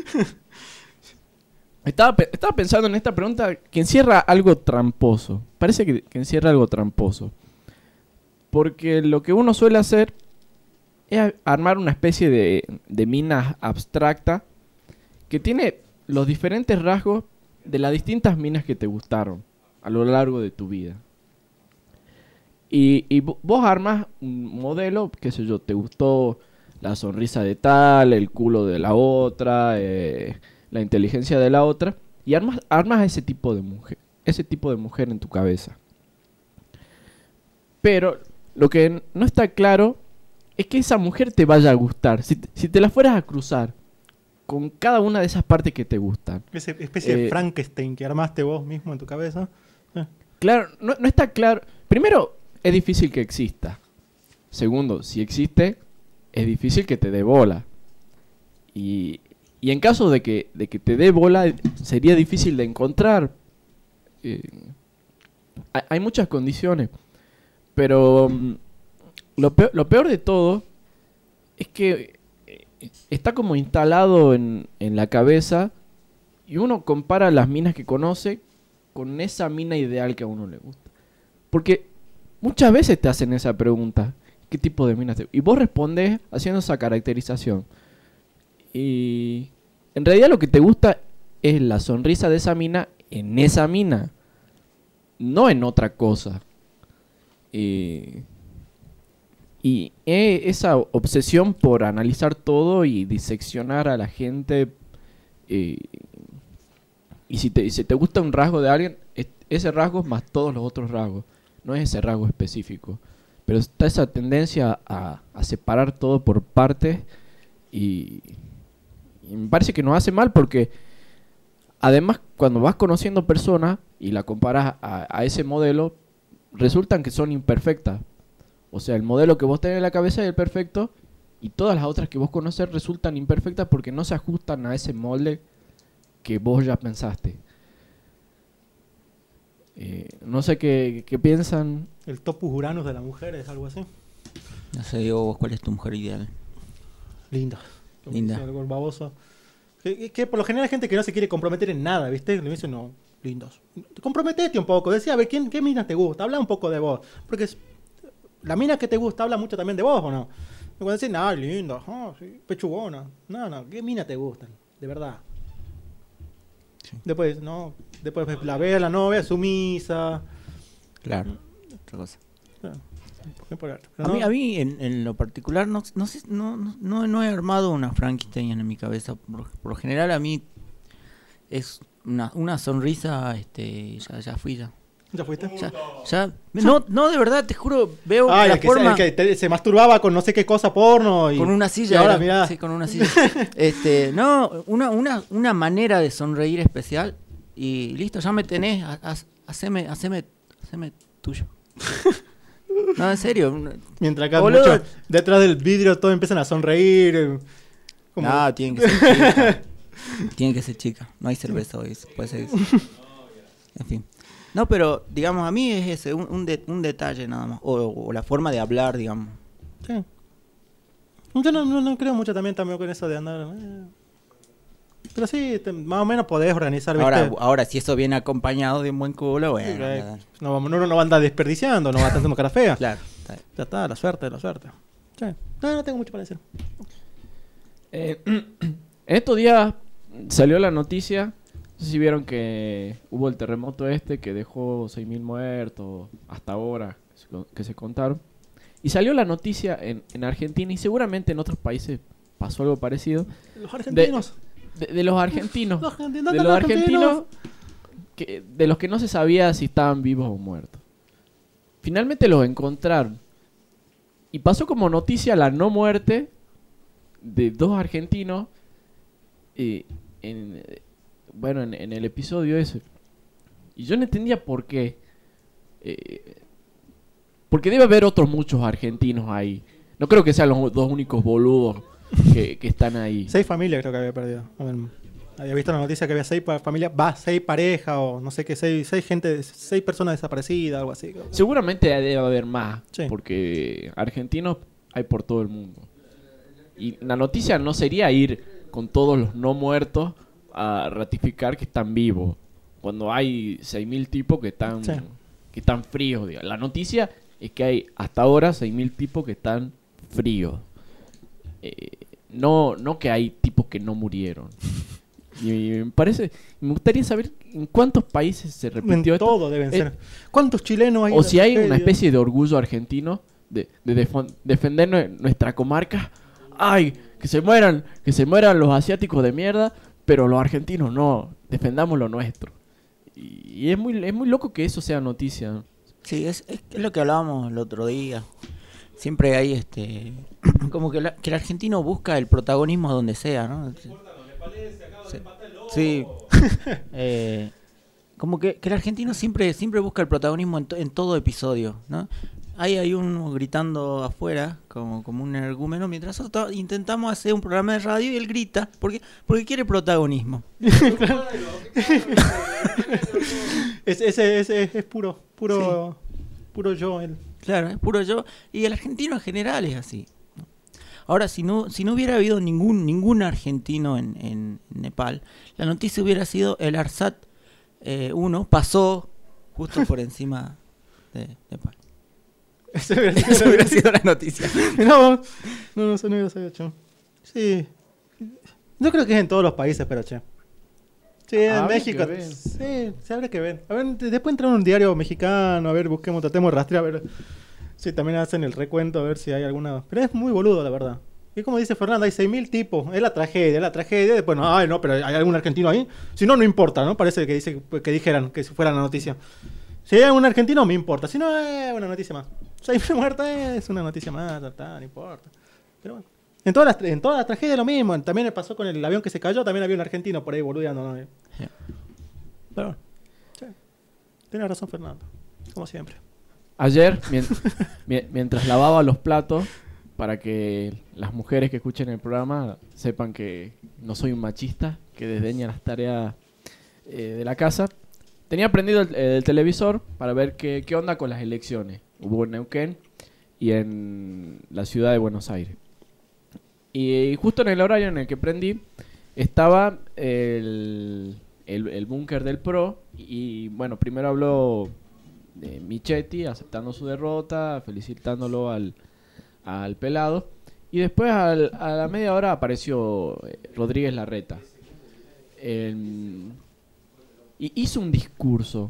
Estaba pensando en esta pregunta que encierra algo tramposo. Parece que encierra algo tramposo. Porque lo que uno suele hacer es armar una especie de mina abstracta que tiene los diferentes rasgos de las distintas minas que te gustaron a lo largo de tu vida. Y vos armas un modelo, qué sé yo, te gustó la sonrisa de tal, el culo de la otra, la inteligencia de la otra, y armas ese tipo de mujer en tu cabeza. Pero lo que no está claro es que esa mujer te vaya a gustar. Si te la fueras a cruzar con cada una de esas partes que te gustan. Esa especie de Frankenstein que armaste vos mismo en tu cabeza. Claro, no está claro. Primero, es difícil que exista. Segundo, si existe, es difícil que te dé bola. Y en caso de que te dé bola, sería difícil de encontrar. Hay muchas condiciones. Pero lo peor de todo es que está como instalado en la cabeza y uno compara las minas que conoce con esa mina ideal que a uno le gusta. Porque muchas veces te hacen esa pregunta. ¿qué tipo de minas te...? Y vos respondés haciendo esa caracterización. Y en realidad lo que te gusta es la sonrisa de esa mina en esa mina, no en otra cosa. Y esa obsesión por analizar todo y diseccionar a la gente. Y si te gusta un rasgo de alguien, ese rasgo es más todos los otros rasgos. No es ese rasgo específico. Pero está esa tendencia a separar todo por partes. Y me parece que nos hace mal porque además cuando vas conociendo personas y la comparas a ese modelo, resultan que son imperfectas. O sea, el modelo que vos tenés en la cabeza es el perfecto y todas las otras que vos conocés resultan imperfectas porque no se ajustan a ese molde que vos ya pensaste. No sé qué piensan. El topus Uranus de la mujer es algo así. No sé, Diego, vos, ¿cuál es tu mujer ideal? Linda. Linda. Algo baboso. Que por lo general hay gente que no se quiere comprometer en nada, ¿viste? Le dicen, no, lindos. Comprometete un poco. Decía, a ver, ¿qué mina te gusta? Habla un poco de vos. Porque la mina que te gusta habla mucho también de vos, ¿o no? Y cuando dicen, no, linda, sí, pechugona. No, ¿qué mina te gustan? De verdad. Sí. Después la ve a la novia sumisa. Claro, otra cosa. Claro. A mí en lo particular no sé, no he armado una Frankenstein en mi cabeza. Por lo general a mí es una sonrisa, ya fui ya. ¿Ya fuiste? Ya. No, de verdad, te juro, veo la el forma... se masturbaba con no sé qué cosa porno y... Con una silla. Y ahora, mirá. Sí, con una silla. Una manera de sonreír especial y listo, ya me tenés, haceme tuyo. No, en serio. Mientras acá muchos detrás del vidrio todos empiezan a sonreír. No, tienen que ser chica. Tienen que ser chica. No hay cerveza hoy, puede ser eso. En fin. No, pero digamos, a mí es ese, un detalle nada más. O la forma de hablar, digamos. Sí. Yo no creo mucho también con eso de andar... Pero sí, más o menos podés organizar, ¿viste? Ahora, si eso viene acompañado de un buen culo, bueno. Uno no va a andar desperdiciando, no va a estar haciendo cara fea. Claro. Ya está, la suerte. Sí. No tengo mucho para decir. Estos días salió la noticia, no sé si vieron que hubo el terremoto que dejó 6.000 muertos hasta ahora, que se contaron. Y salió la noticia en Argentina y seguramente en otros países pasó algo parecido. Los argentinos. De los argentinos. De los argentinos de los que no se sabía si estaban vivos o muertos. Finalmente los encontraron. Y pasó como noticia la no muerte de 2 argentinos en el episodio ese. Y yo no entendía por qué. Porque debe haber otros muchos argentinos ahí. No creo que sean los 2 únicos boludos que están ahí. 6 familias creo que había perdido. A ver, había visto la noticia que había 6 familias, 6 parejas o no sé qué, 6 personas desaparecidas, algo así. Seguramente debe haber más, sí. Porque argentinos hay por todo el mundo. Y la noticia no sería ir con todos los no muertos a ratificar que están vivos, cuando hay 6.000 tipos que están fríos. Digamos. La noticia es que hay hasta ahora 6.000 tipos que están fríos. No que hay tipos que no murieron. Y me gustaría saber en cuántos países se repitió esto. Todo deben ser. ¿Cuántos chilenos hay? O si hay una especie de orgullo argentino de defender nuestra comarca. Ay, que se mueran los asiáticos de mierda, pero los argentinos no, defendamos lo nuestro. Y es muy loco que eso sea noticia. Sí, es lo que hablábamos el otro día. Siempre hay como que el argentino busca el protagonismo donde sea, ¿no? Sí. Como que el argentino siempre busca el protagonismo en todo episodio, ¿no? Ahí hay uno gritando afuera como un energúmeno, mientras nosotros intentamos hacer un programa de radio y él grita porque quiere protagonismo. Ese es puro yo. Claro, es puro yo. Y el argentino en general es así. Ahora, si no hubiera habido ningún argentino en Nepal, la noticia hubiera sido el ARSAT 1 pasó justo por encima de Nepal. Eso hubiera sido- Eso hubiera sido la noticia. No, eso no hubiera sido, che. Sí. Yo creo que es en todos los países, pero che. Sí, en Habría México. que ver. Sí, se habrá que ver. A ver, después entrar en un diario mexicano, a ver, busquemos, tratemos de rastrear, a ver si también hacen el recuento, a ver si hay alguna. Pero es muy boludo, la verdad. Y como dice Fernanda, hay 6.000 tipos. Es la tragedia. Después, no, ay, no, pero ¿hay algún argentino ahí? Si no, no importa, ¿no? Parece que dijeran que fuera la noticia. Si hay un argentino, me importa. Si no, es una noticia más. 6.000 muertos es una noticia más, no importa. Pero bueno. En todas las tragedias lo mismo. También pasó con el avión que se cayó, también había un argentino por ahí boludeando, ¿no? Pero bueno. Sí. Tienes razón, Fernando. Como siempre. Ayer, mientras lavaba los platos, para que las mujeres que escuchen el programa sepan que no soy un machista, que desdeña las tareas de la casa, tenía prendido el televisor para ver qué onda con las elecciones. Hubo en Neuquén y en la ciudad de Buenos Aires. Y justo en el horario en el que prendí estaba el búnker del PRO. Y bueno, primero habló Michetti aceptando su derrota, felicitándolo al pelado. Y después a la media hora apareció Rodríguez Larreta. Y hizo un discurso.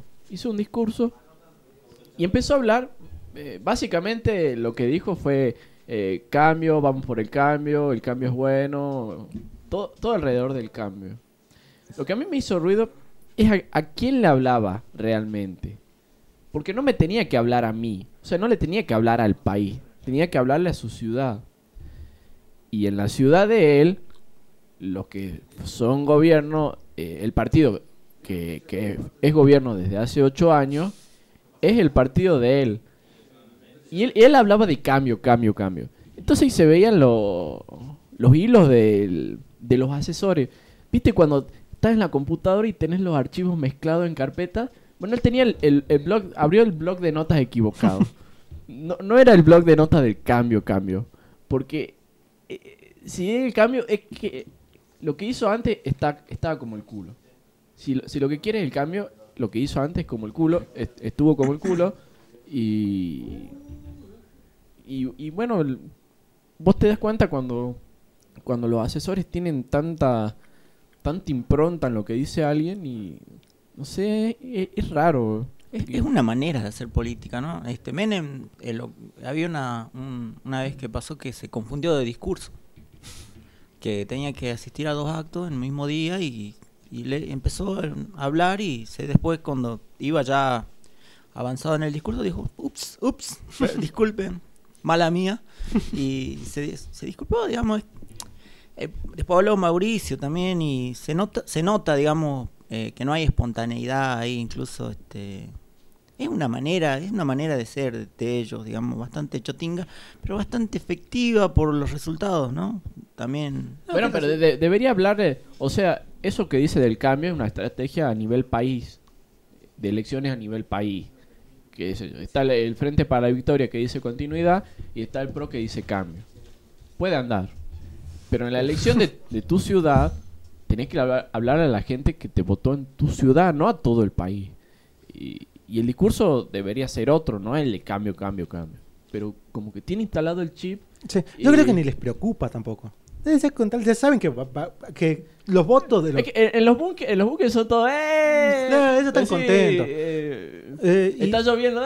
Y empezó a hablar. Básicamente lo que dijo fue... cambio, vamos por el cambio es bueno, todo alrededor del cambio. Lo que a mí me hizo ruido es a quién le hablaba realmente, porque no me tenía que hablar a mí, o sea, no le tenía que hablar al país, tenía que hablarle a su ciudad. Y en la ciudad de él, los que son gobierno, el partido que es gobierno desde hace 8 años, es el partido de él. Y él hablaba de cambio. Entonces se veían los hilos de los asesores. ¿Viste cuando estás en la computadora y tenés los archivos mezclados en carpetas? Bueno, él tenía el blog, abrió el blog de notas equivocado. No era el blog de notas del cambio. Porque si el cambio es que lo que hizo antes estaba como el culo. Si lo que quiere es el cambio, lo que hizo antes como el culo, estuvo como el culo. Y bueno, vos te das cuenta cuando los asesores tienen tanta impronta en lo que dice alguien y no sé, es raro. Es una manera de hacer política, ¿no? Menem, había una vez que pasó que se confundió de discurso, que tenía que asistir a 2 actos en el mismo día y le empezó a hablar y después cuando iba ya avanzado en el discurso dijo, ups, disculpen, mala mía, y se disculpó, digamos. Después habló Mauricio también y se nota, digamos, que no hay espontaneidad ahí, incluso es una manera de ser de ellos, digamos, bastante chotinga, pero bastante efectiva por los resultados, ¿no? También. Bueno, pero debería hablar o sea, eso que dice del cambio es una estrategia a nivel país, de elecciones a nivel país. Que está el Frente para la Victoria que dice continuidad y está el PRO que dice cambio. Puede andar. Pero en la elección de tu ciudad tenés que hablar a la gente que te votó en tu ciudad, no a todo el país. Y el discurso debería ser otro, no el de cambio. Pero como que tiene instalado el chip. Sí, yo creo que ni les preocupa tampoco. Ya saben que los votos de los... Es que en los bunkers son todos... No, ellos están contentos. Está lloviendo.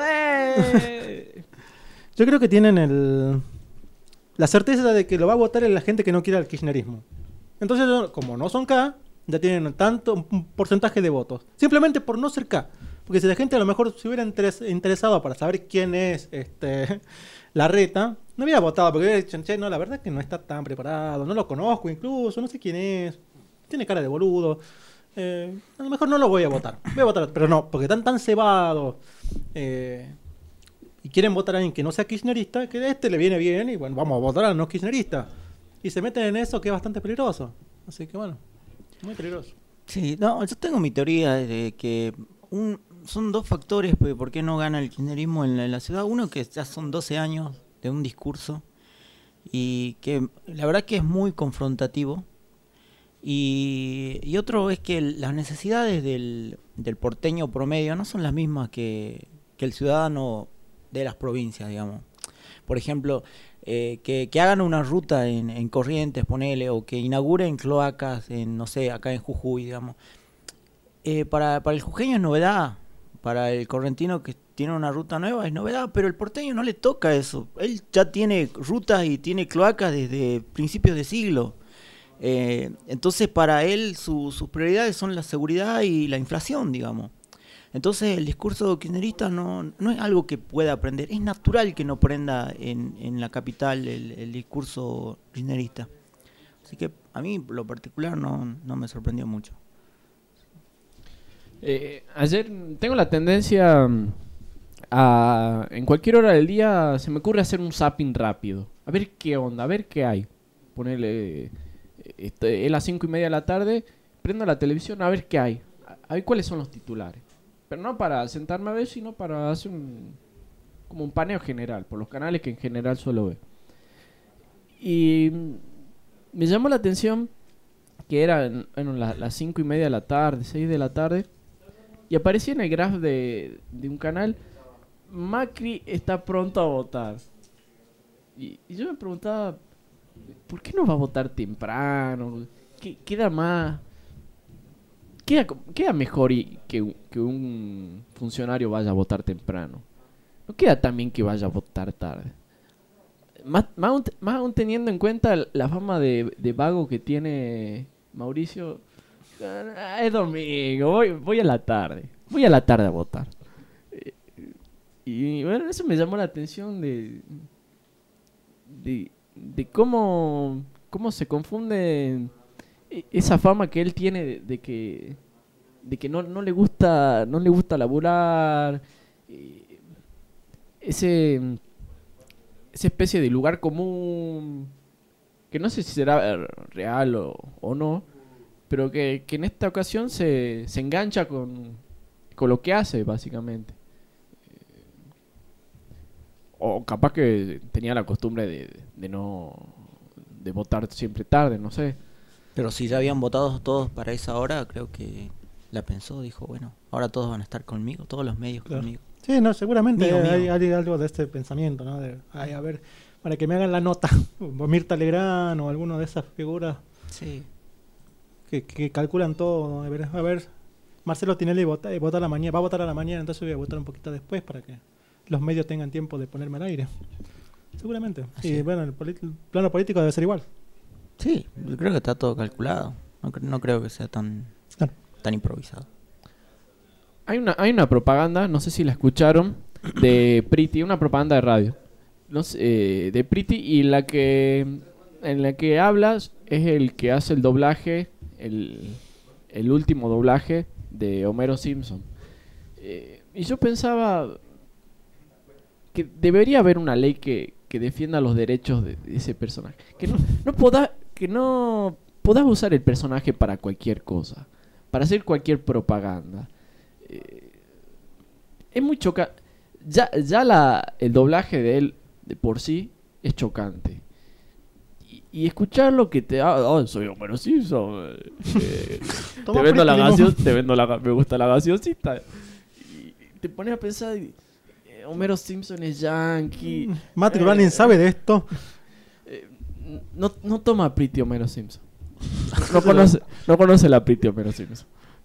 Yo creo que tienen la certeza de que lo va a votar la gente que no quiere el kirchnerismo. Entonces, como no son K, ya tienen un porcentaje de votos. Simplemente por no ser K. Porque si la gente a lo mejor se hubiera interesado para saber quién es Larreta, no hubiera votado, porque hubiera dicho, che, no, la verdad es que no está tan preparado, no lo conozco incluso, no sé quién es, tiene cara de boludo. A lo mejor no lo voy a votar, pero no, porque están tan cebados y quieren votar a alguien que no sea kirchnerista, que a le viene bien y bueno, vamos a votar a no kirchnerista. Y se meten en eso que es bastante peligroso. Así que bueno, muy peligroso. Sí, no, yo tengo mi teoría de que son 2 factores por qué no gana el kirchnerismo en la ciudad. Uno, que ya son 12 años de un discurso y que la verdad que es muy confrontativo. Y otro es que las necesidades del porteño promedio no son las mismas que el ciudadano de las provincias, digamos. Por ejemplo, que hagan una ruta en Corrientes, ponele, o que inauguren cloacas en, no sé, acá en Jujuy, digamos. Para el jujeño es novedad, para el correntino que tiene una ruta nueva es novedad, pero el porteño no le toca eso. Él ya tiene rutas y tiene cloacas desde principios de siglo. Entonces para él sus prioridades son la seguridad y la inflación, digamos. Entonces el discurso kirchnerista no es algo que pueda aprender, es natural que no aprenda en la capital el discurso kirchnerista. Así que a mí lo particular no me sorprendió mucho. Ayer tengo la tendencia en cualquier hora del día se me ocurre hacer un zapping rápido, a ver qué onda, a ver qué hay. Ponerle es las 5:30 de la tarde, prendo la televisión a ver qué hay, a ver cuáles son los titulares. Pero no para sentarme a ver, sino para hacer como un paneo general, por los canales que en general suelo ver. Y me llamó la atención que eran las 5:30 de la tarde, 6 de la tarde, y aparecía en el graph de un canal, Macri está pronto a votar. Y yo me preguntaba, ¿por qué no va a votar temprano? Queda más... Queda mejor que un funcionario vaya a votar temprano. No queda tan bien que vaya a votar tarde. Más aún teniendo en cuenta la fama de vago que tiene Mauricio. Es domingo, voy a la tarde. Voy a la tarde a votar. Y bueno, eso me llamó la atención de cómo se confunde esa fama que él tiene de que no le gusta laburar, esa especie de lugar común que no sé si será real o no, pero que en esta ocasión se engancha con lo que hace básicamente. O capaz que tenía la costumbre de votar siempre tarde, no sé. Pero si ya habían votado todos para esa hora, creo que la pensó, dijo, bueno, ahora todos van a estar conmigo, todos los medios conmigo. Sí, no, seguramente Mío. hay algo de este pensamiento, ¿no? A ver, para que me hagan la nota, o Mirta Legrand o alguno de esas figuras Sí. que calculan todo, ¿no? A ver, Marcelo Tinelli vota a la mañana, va a votar a la mañana, entonces voy a votar un poquito después para que los medios tengan tiempo de ponerme al aire. Seguramente. Así Y es. bueno, el plano político debe ser igual. Sí, yo creo que está todo calculado. No creo que sea tan improvisado. Hay una propaganda, no sé si la escucharon, de Priti, una propaganda de radio. No sé, de Priti, y en la que hablas es el que hace el doblaje, el último doblaje de Homero Simpson. Y yo pensaba que debería haber una ley que defienda los derechos de ese personaje. Que no podás usar el personaje para cualquier cosa, para hacer cualquier propaganda. Es muy chocante. Ya el doblaje de él de por sí es chocante. Y escuchar lo que te soy Homero Simpson. Toma Te vendo la primo. gaseosa, me gusta la gaseosita. Y te pones a pensar, Homero Simpson es yankee. Matt Groening sabe de esto. No toma Pretty Homero Simpson. No conoce la Pretty Homero Simpson.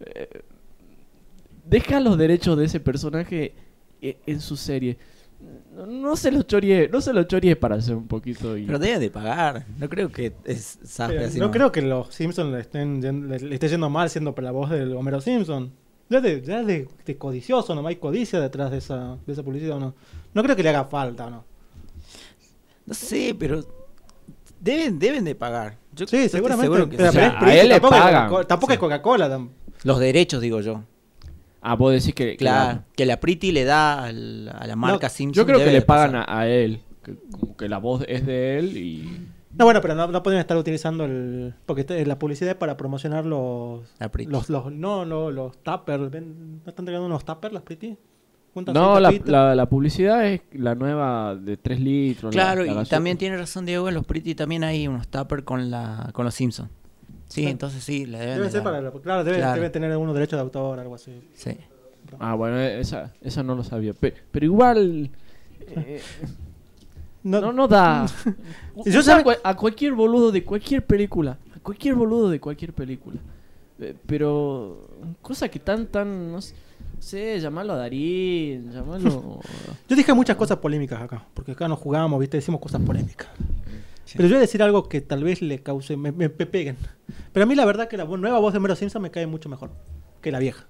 Deja los derechos de ese personaje en su serie. No se los choríe para hacer un poquito. Pero debe de pagar. No creo que zafe así. No creo que los Simpsons le esté yendo mal siendo por la voz de Homero Simpson. Ya de codicioso, no hay codicia detrás de esa publicidad, ¿no? No creo que le haga falta, ¿no? No sé, pero deben de pagar. Yo Sí, estoy seguramente. seguro que Pero sí. sea, pero a él le tampoco es pagan. Coca-Cola, tampoco es Coca-Cola. Los derechos, digo yo. Vos decís que... Claro, que la Pretty le da a la marca Simpson. Yo creo que debe le de pagan pasar. a él. Como que la voz es de él y... No, bueno, pero no pueden estar utilizando porque la publicidad es para promocionar los La Pretty. los tuppers. ¿No están entregando unos tuppers las Pretty? Juntas No, seis tapitas. la publicidad es la nueva de 3 litros. Claro, la y gaseosa. también tiene razón Diego, en los Pretty también hay unos tuppers con los Simpsons. Sí, Claro. entonces sí, le deben Debe de ser dar. claro, debe Claro. tener algunos derechos de autor, algo así. Sí. Ah, bueno, esa no lo sabía. Pero igual, No da. Yo Usa sabe- a cualquier boludo de cualquier película. A cualquier boludo de cualquier película. Pero cosa que tan, no sé, llamarlo a Darín, llamarlo... Yo dije muchas cosas polémicas acá, porque acá nos jugamos, ¿viste? Decimos cosas polémicas. Pero yo voy a decir algo que tal vez le cause, me peguen. Pero a mí la verdad que la nueva voz de Homero Simpson me cae mucho mejor que la vieja.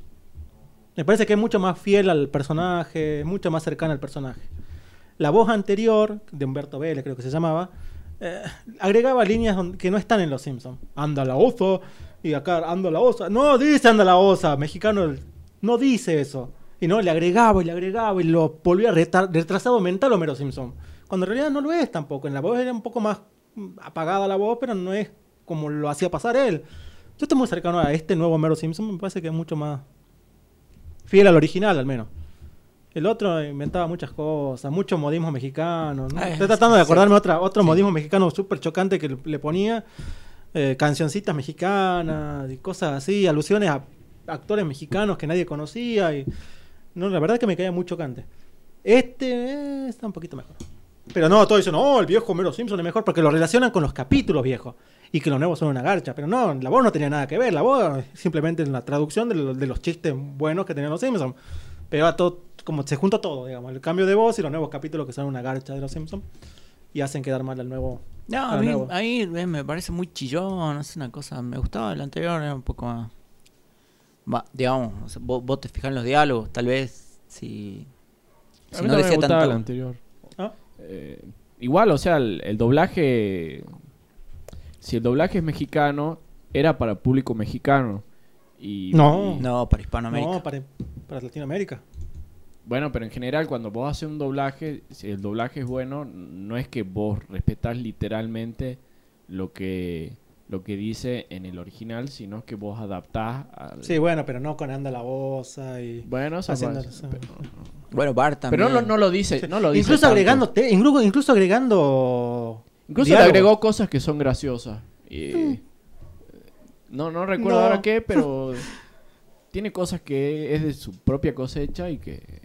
Me parece que es mucho más fiel al personaje, mucho más cercana al personaje. La voz anterior, de Humberto Vélez creo que se llamaba, agregaba líneas que no están en Los Simpsons. Anda la osa, y acá anda la osa. No dice anda la osa, mexicano no dice eso. Y no, le agregaba y lo volvía retrasado mental Homero Simpson. Cuando en realidad no lo es tampoco. En la voz era un poco más apagada la voz, pero no es como lo hacía pasar él. Yo estoy muy cercano a este nuevo Homero Simpson, me parece que es mucho más fiel al original, al menos. El otro inventaba muchas cosas, muchos modismos mexicanos, ¿no? Estoy tratando de acordarme otro modismo mexicano súper chocante que le ponía. Cancioncitas mexicanas y cosas así, alusiones a actores mexicanos que nadie conocía. Y no, la verdad es que me caía muy chocante. Este está un poquito mejor. Pero no, todos dicen, no, el viejo Homero Simpson es mejor porque lo relacionan con los capítulos viejos y que los nuevos son una garcha. Pero no, la voz no tenía nada que ver. La voz simplemente en la traducción de los chistes buenos que tenían los Simpsons. Pero a todo, como se junta todo, digamos, el cambio de voz y los nuevos capítulos que son una garcha de los Simpsons y hacen quedar mal al nuevo. No, a mí me parece muy chillón, es una cosa, me gustaba el anterior, era un poco más... digamos, o sea, vos te fijas en los diálogos, tal vez, si A mí no no decía me gustaba tanto... el anterior. ¿Ah? Igual, o sea, el doblaje... Si el doblaje es mexicano, era para público mexicano. Y, No. No, para Hispanoamérica. No, para Latinoamérica. Bueno, pero en general cuando vos haces un doblaje, si el doblaje es bueno, no es que vos respetás literalmente lo que dice en el original, sino que vos adaptás al... Sí, bueno, pero no con anda la osa y... Bueno, esa haciendo- parte, Bueno, Bart también. pero no lo dice, no lo dice Incluso tanto. incluso agregando... Incluso diálogos. le agregó cosas que son graciosas. Y, no recuerdo No. ahora qué, pero tiene cosas que es de su propia cosecha y que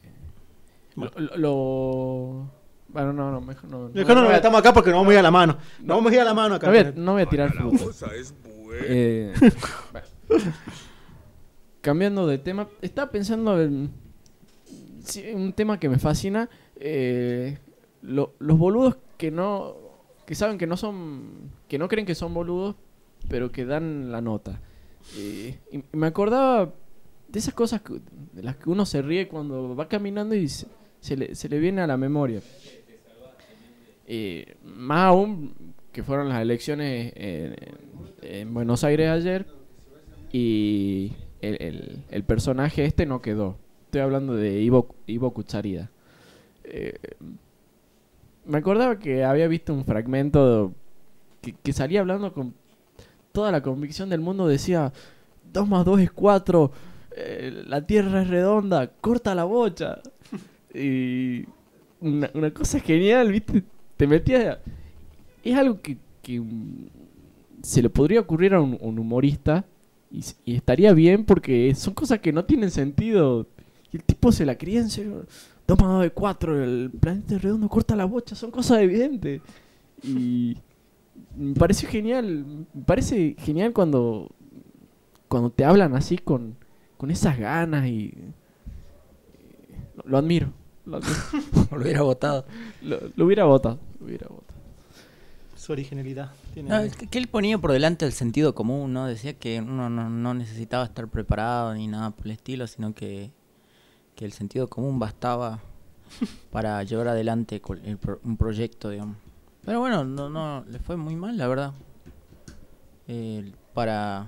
bueno, no, mejor no. Mejor no nos metamos acá porque nos vamos a ir a la mano. Nos vamos a ir a la mano acá. No voy a tirar fruta. Bueno. Cambiando de tema, estaba pensando en un tema que me fascina. Los boludos que saben que no son, que no creen que son boludos, pero que dan la nota. Y me acordaba de esas cosas de las que uno se ríe cuando va caminando y se le viene a la memoria. Más aún que fueron las elecciones en Buenos Aires ayer y el personaje este no quedó. Estoy hablando de Ivo Kutsarida. Me acordaba que había visto un fragmento que salía hablando con toda la convicción del mundo. Decía 2 más 2 es 4, la tierra es redonda, corta la bocha. Y una cosa genial, ¿viste? Te metías... Es algo que se le podría ocurrir a un humorista y estaría bien porque son cosas que no tienen sentido. Y el tipo se la cría en serio. 2 más 2 es 4, el planeta es redondo, corta la bocha, son cosas evidentes. Y me pareció genial. Me parece genial cuando te hablan así con esas ganas y lo admiro. Lo hubiera votado. Lo hubiera votado. Su originalidad. No, que él ponía por delante el sentido común, ¿no? Decía que uno no necesitaba estar preparado ni nada por el estilo, sino que el sentido común bastaba para llevar adelante un proyecto, digamos. Pero bueno, no le fue muy mal, la verdad. Para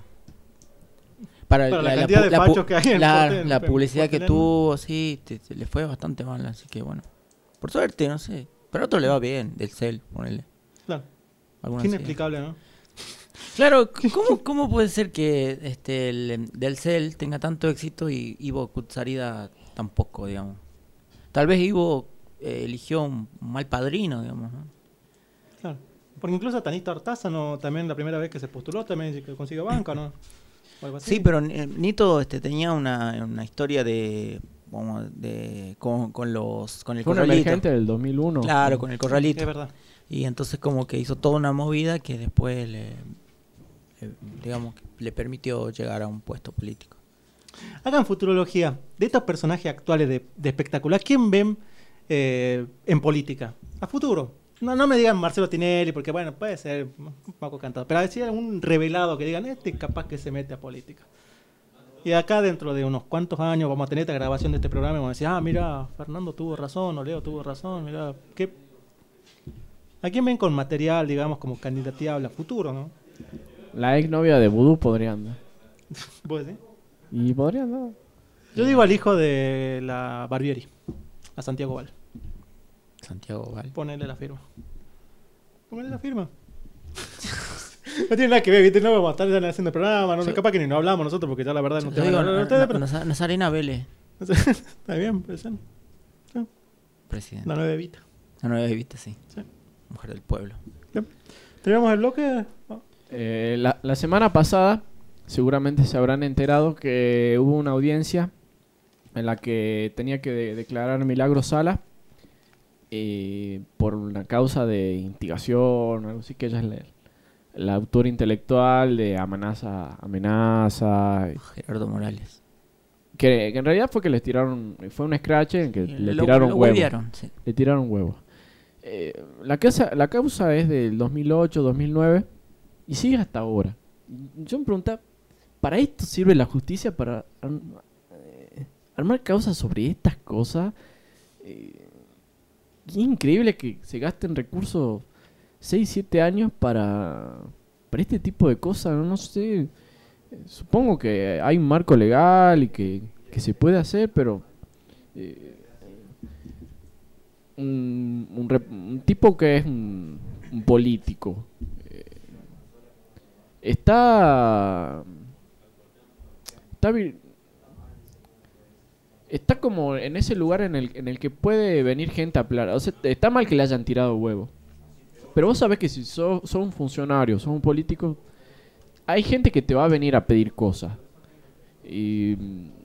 la cantidad de fachos que hay en la publicidad que Portland. tuvo, sí, le fue bastante mal, así que bueno. Por suerte, no sé. Pero a otro le va bien, del Cell, ponele. Claro. Algunos Inexplicable, ¿no? Claro, ¿cómo puede ser que el del Cell tenga tanto éxito y Ivo Kutsarida tampoco, digamos? Tal vez Ivo eligió un mal padrino, digamos, ¿no? Claro. Porque incluso Tanito Artázano, también la primera vez que se postuló, también consiguió banca, ¿no? O algo así. Sí, pero Nito tenía una historia de con el Fue un corralito. emergente del 2001. Claro, con el corralito. Es verdad. Y entonces como que hizo toda una movida que después digamos, le permitió llegar a un puesto político. Hagan futurología. De estos personajes actuales de espectacular, ¿quién ven en política? A futuro. No me digan Marcelo Tinelli, porque bueno, puede ser un poco cantado. Pero a decir algún revelado que digan, este capaz que se mete a política. Y acá dentro de unos cuantos años vamos a tener esta grabación de este programa y vamos a decir, mira, Fernando tuvo razón, o Leo tuvo razón, mira, ¿a quién ven con material, digamos, como candidateable a futuro, no? La ex novia de Vudú podría andar. ¿Vos decís? Y podría andar. Yo digo al hijo de la Barbieri, a Santiago Val. Santiago Val. Ponele la firma. Ponele la firma. No tiene nada que ver, ¿viste? No vamos a estar ya haciendo el programa, no, capaz que ni no hablamos nosotros porque ya la verdad no Yo te digo, van a hablar ustedes, pero... Nazarena Vélez, Está bien, pues, presidente. la nueva Evita. La nueva Evita, sí. Sí. Mujer del pueblo. ¿Tenemos el bloque? La semana pasada seguramente se habrán enterado que hubo una audiencia en la que tenía que declarar Milagro Sala por una causa de instigación, algo así, que ella es la autora intelectual de amenaza, Gerardo Morales. que en realidad fue que les tiraron, fue un scratch en que le Lo tiraron huevos. huevearon, sí. Le tiraron huevos. La causa es del 2008, 2009 y sigue hasta ahora. Yo me preguntaba, ¿para esto sirve la justicia? ¿Para armar causas sobre estas cosas? Es increíble que se gasten recursos 6, 7 años para este tipo de cosas. No sé, supongo que hay un marco legal y que se puede hacer, pero un tipo que es un político está como en ese lugar en el que puede venir gente a hablar. O sea, está mal que le hayan tirado huevo, pero vos sabés que si sos un funcionario, sos un político, hay gente que te va a venir a pedir cosas. Y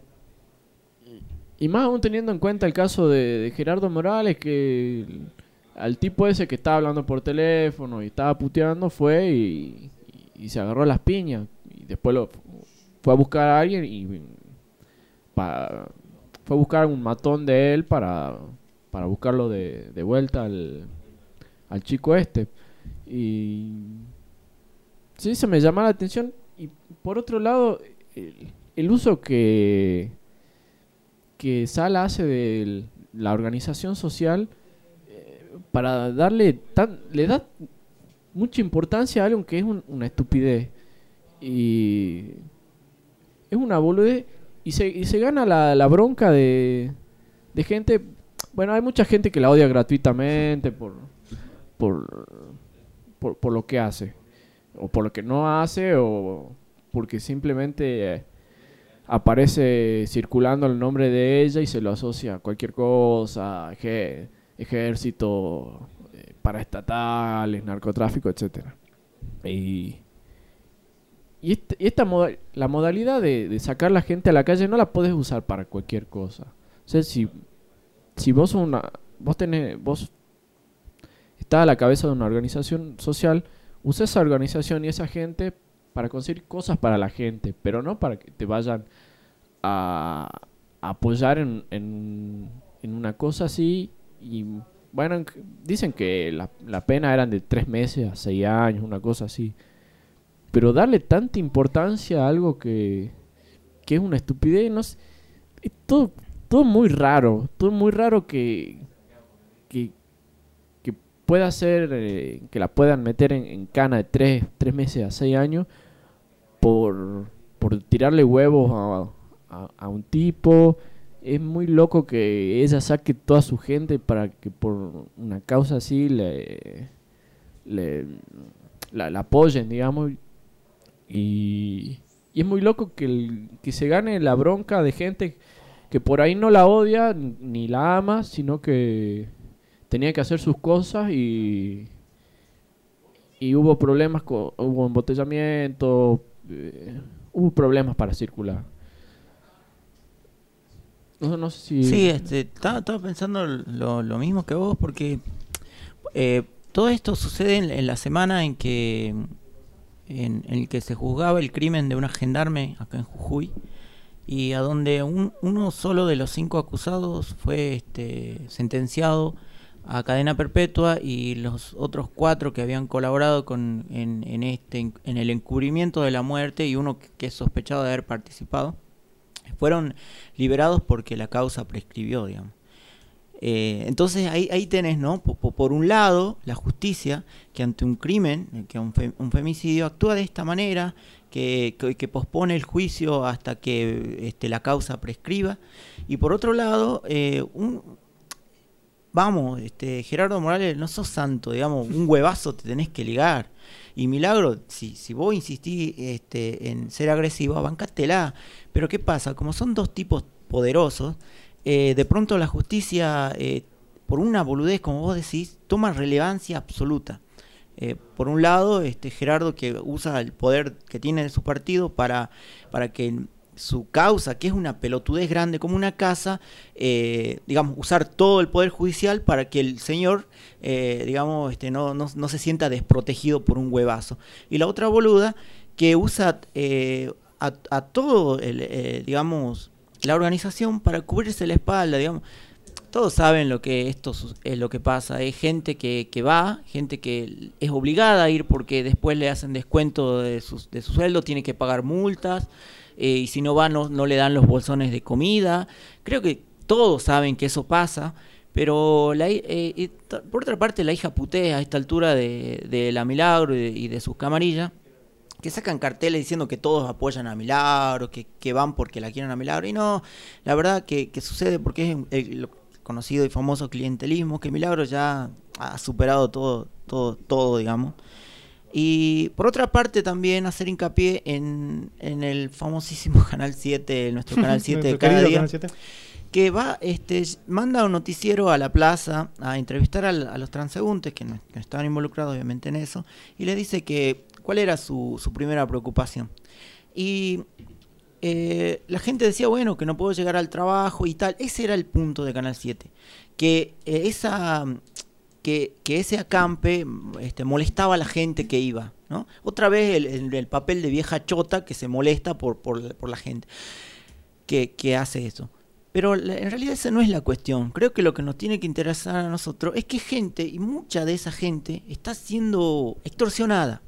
más aún teniendo en cuenta el caso de Gerardo Morales, que al tipo ese que estaba hablando por teléfono y estaba puteando fue y se agarró a las piñas. Y después fue a buscar a alguien y fue a buscar un matón de él para buscarlo de vuelta al chico este. Y sí, se me llama la atención. Y por otro lado, el uso que Sala hace de la organización social para le da mucha importancia a algo que es una estupidez y es una boludez y se gana la bronca de gente. Bueno, hay mucha gente que la odia gratuitamente por lo que hace o por lo que no hace o porque simplemente aparece circulando el nombre de ella y se lo asocia a cualquier cosa, ejército, paraestatales, narcotráfico, etcétera. La modalidad de sacar la gente a la calle no la podés usar para cualquier cosa. O sea, si vos estás a la cabeza de una organización social, usa esa organización y esa gente para conseguir cosas para la gente, pero no para que te vayan a apoyar en una cosa así. Y bueno, dicen que la pena eran de 3 meses a 6 años, una cosa así. Pero darle tanta importancia a algo que es una estupidez, no sé, es todo muy raro, que pueda ser, que la puedan meter en cana de 3 meses a 6 años por tirarle huevos a un tipo. Es muy loco que ella saque toda su gente para que por una causa así la apoyen, digamos. Y es muy loco que se gane la bronca de gente que por ahí no la odia ni la ama, sino que tenía que hacer sus cosas y hubo problemas, hubo embotellamiento, hubo problemas para circular. No sé si... Sí, estaba pensando lo mismo que vos, porque todo esto sucede en la semana en el que se juzgaba el crimen de una gendarme acá en Jujuy, y a donde uno solo de los 5 acusados fue sentenciado a cadena perpetua, y los otros 4 que habían colaborado en el encubrimiento de la muerte, y uno que es sospechado de haber participado, fueron liberados porque la causa prescribió, digamos. Entonces ahí tenés, ¿no? Por un lado, la justicia, que ante un crimen, que un femicidio, actúa de esta manera, que pospone el juicio hasta que la causa prescriba. Y por otro lado, Gerardo Morales, no sos santo, digamos, un huevazo te tenés que ligar. Y Milagro, si vos insistís en ser agresivo, bancátela. Pero ¿qué pasa? Como son 2 tipos poderosos, de pronto la justicia, por una boludez, como vos decís, toma relevancia absoluta. Por un lado, Gerardo, que usa el poder que tiene de su partido para que su causa, que es una pelotudez grande como una casa, digamos, usar todo el poder judicial para que el señor, digamos, no se sienta desprotegido por un huevazo. Y la otra boluda, que usa a todo, digamos, la organización para cubrirse la espalda, digamos. Todos saben lo que esto es lo que pasa. Hay gente que va, gente que es obligada a ir porque después le hacen descuento de su sueldo, tiene que pagar multas, y si no va no le dan los bolsones de comida. Creo que todos saben que eso pasa, pero por otra parte la hija putea a esta altura de la Milagro y de sus camarillas, que sacan carteles diciendo que todos apoyan a Milagro, que van porque la quieren a Milagro. Y no, la verdad que sucede porque es el conocido y famoso clientelismo, que Milagro ya ha superado todo, digamos. Y por otra parte también hacer hincapié en el famosísimo Canal 7, nuestro Canal 7 de cada día, Canal 7, que va, manda un noticiero a la plaza a entrevistar a los transeúntes que no estaban involucrados obviamente en eso, y le dice que cuál era su primera preocupación. Y la gente decía, bueno, que no puedo llegar al trabajo y tal. Ese era el punto de Canal 7. Que ese acampe molestaba a la gente que iba, ¿no? Otra vez el papel de vieja chota que se molesta por la gente que hace eso. Pero en realidad esa no es la cuestión. Creo que lo que nos tiene que interesar a nosotros es que gente, y mucha de esa gente, está siendo extorsionada.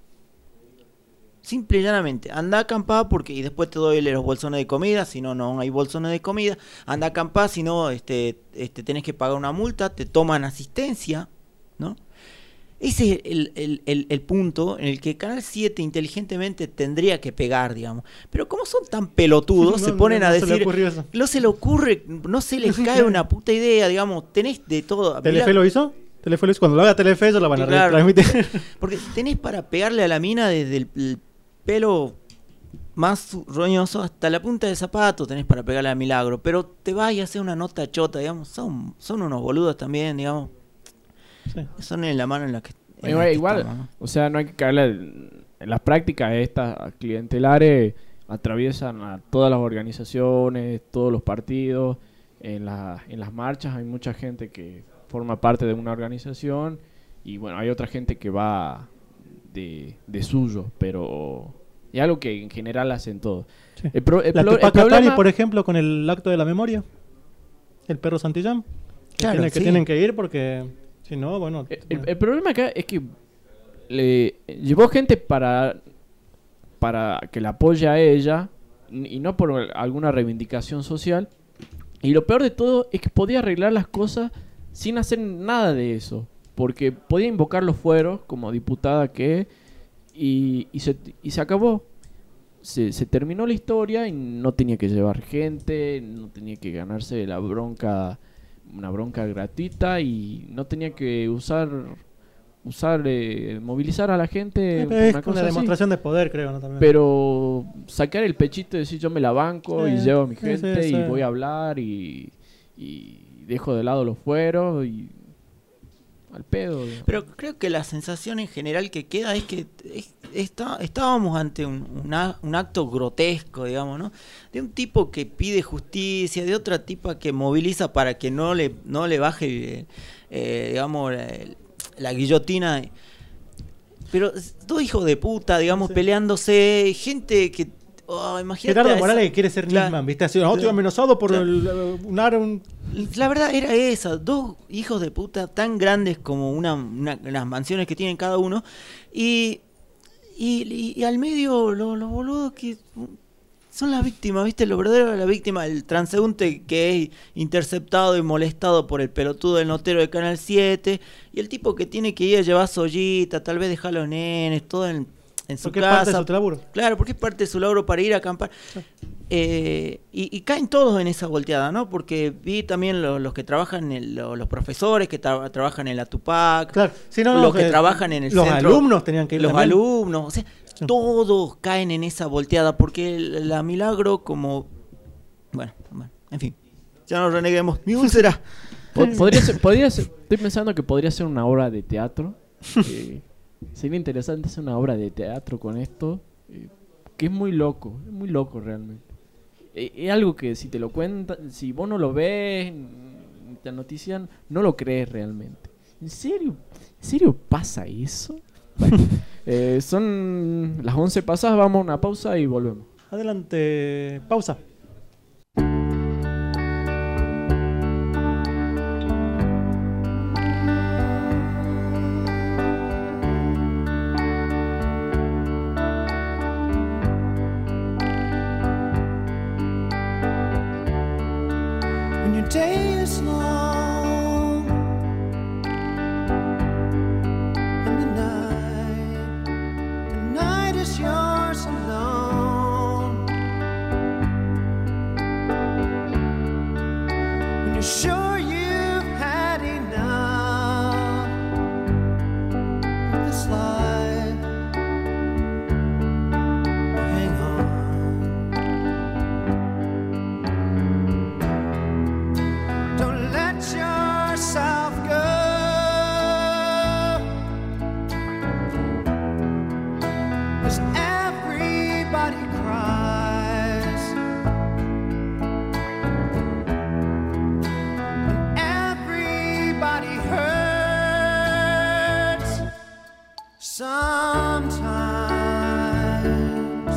Simple y llanamente, anda a acampar y después te doy los bolsones de comida, si no hay bolsones de comida. Anda a acampar, si no tenés que pagar una multa, te toman asistencia, ¿no? Ese es el punto en el que Canal 7 inteligentemente tendría que pegar, digamos. Pero como son tan pelotudos, se ponen a decir, no se le ocurre, no se les cae una puta idea, digamos, tenés de todo. ¿Telefe lo hizo? Telefe lo hizo, cuando lo haga Telefe eso lo van a retransmitir. Porque tenés para pegarle a la mina desde el pelo más roñoso hasta la punta del zapato, tenés para pegarle a Milagro, pero te vas y haces una nota chota, digamos, son unos boludos también, digamos. Sí. Son en la mano en la que igual, estamos, ¿no? O sea, no hay que caerle en las prácticas estas clientelares, atraviesan a todas las organizaciones, todos los partidos. En las marchas hay mucha gente que forma parte de una organización, y bueno, hay otra gente que va de suyo, pero es algo que en general hacen todos. Sí. El problema, por ejemplo, con el acto de la memoria, el perro Santillán, que tienen que ir porque si no, bueno. El problema acá es que le llevó gente para que la apoye a ella, y no por alguna reivindicación social. Y lo peor de todo es que podía arreglar las cosas sin hacer nada de eso, porque podía invocar los fueros como diputada que y se acabó. Se terminó la historia y no tenía que llevar gente, no tenía que ganarse una bronca gratuita, y no tenía que movilizar a la gente. Es una demostración de poder, creo, ¿no? También. Pero sacar el pechito y decir yo me la banco y llevo a mi gente y voy a hablar y dejo de lado los fueros y al pedo. Digamos. Pero creo que la sensación en general que queda es que estábamos ante un acto grotesco, digamos, ¿no? De un tipo que pide justicia, de otra tipa que moviliza para que no le baje, digamos, la guillotina. Pero dos hijos de puta, digamos, Sí. peleándose, gente que... imagínate Gerardo a Morales esa- que quiere ser Claro. Nisman, ¿viste? Así, estoy amenazado por Claro. un La verdad era esa, dos hijos de puta tan grandes como unas mansiones que tienen cada uno y al medio los boludos que son las víctimas, ¿viste? Lo verdadero de la víctima, el transeúnte que es interceptado y molestado por el pelotudo del notero de Canal 7 y el tipo que tiene que ir a llevar sollita, tal vez dejar a los nenes, todo en su porque es casa. parte de su laburo. Claro, porque es parte de su logro para ir a acampar. Y caen todos en esa volteada, ¿no? Porque vi también los que trabajan, los profesores que trabajan en la Tupac, Claro, sí, los que trabajan en el los centro, alumnos tenían que ir los también. alumnos, o sea, Sí. todos caen en esa volteada, porque la Milagro como... Bueno, en fin, ya no reneguemos. Mi úlcera. Podría ser, estoy pensando que podría ser una obra de teatro. Sería interesante hacer una obra de teatro con esto, que es muy loco realmente. Es algo que si te lo cuentan, si vos no lo ves, te notician, no lo crees realmente. ¿En serio pasa eso? Bueno, son las 11 pasadas, vamos a una pausa y volvemos. Adelante, pausa. When your day is long and the night is yours alone. When you're sure you've had enough of this life, hang on. Don't let yourself go. 'Cause everybody cries and everybody hurts sometimes.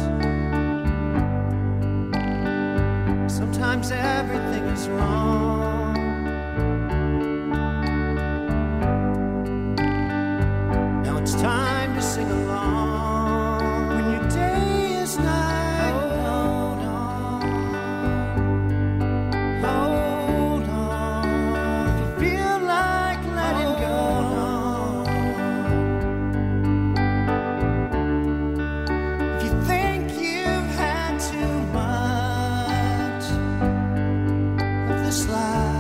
Sometimes everything is wrong. Now it's time to sing along. When your day is night, hold on, hold on. If you feel like letting go, if you think you've had too much of this life.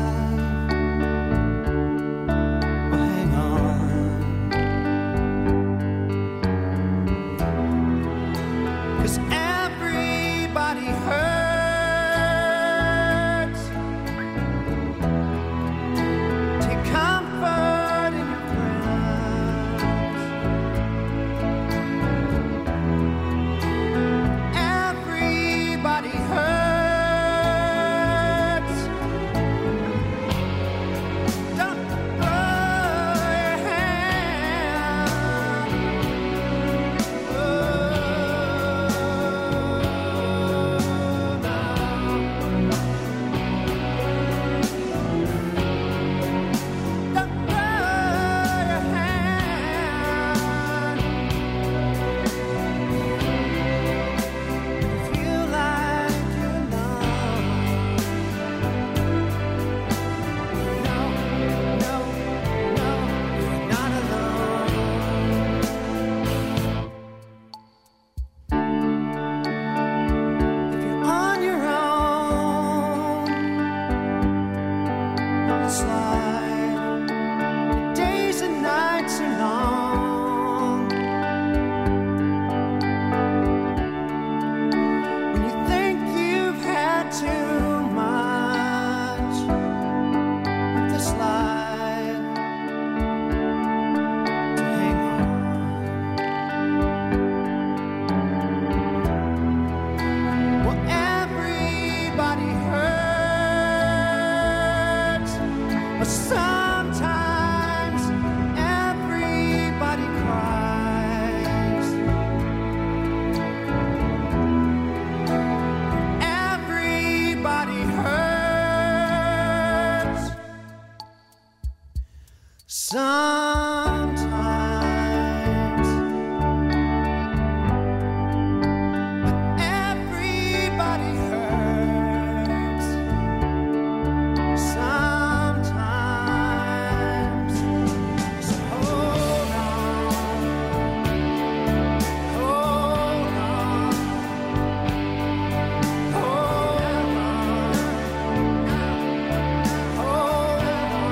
But sometimes everybody cries. Everybody hurts. Sometimes. Everybody hurts. Sometimes. So hold on. Hold on. Hold on. Hold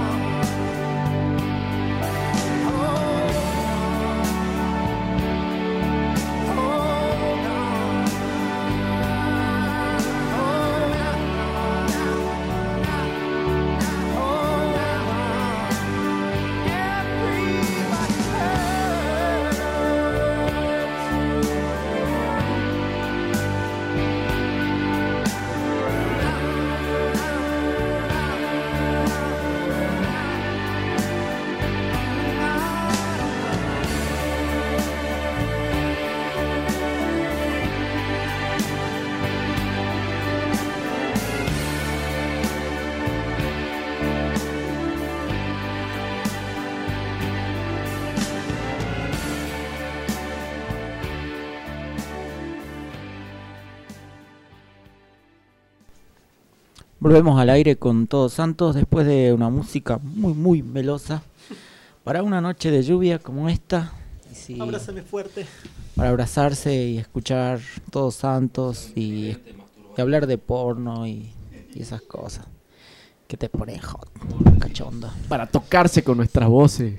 Volvemos al aire con Todos Santos después de una música muy melosa para una noche de lluvia como esta. Y sí, Abrázame fuerte. para abrazarse y escuchar Todos Santos y hablar de porno y esas cosas que te ponen hot, cachondo. Para tocarse con nuestras voces.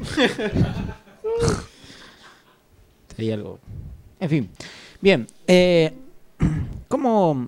Sería algo. En fin. Bien. ¿Cómo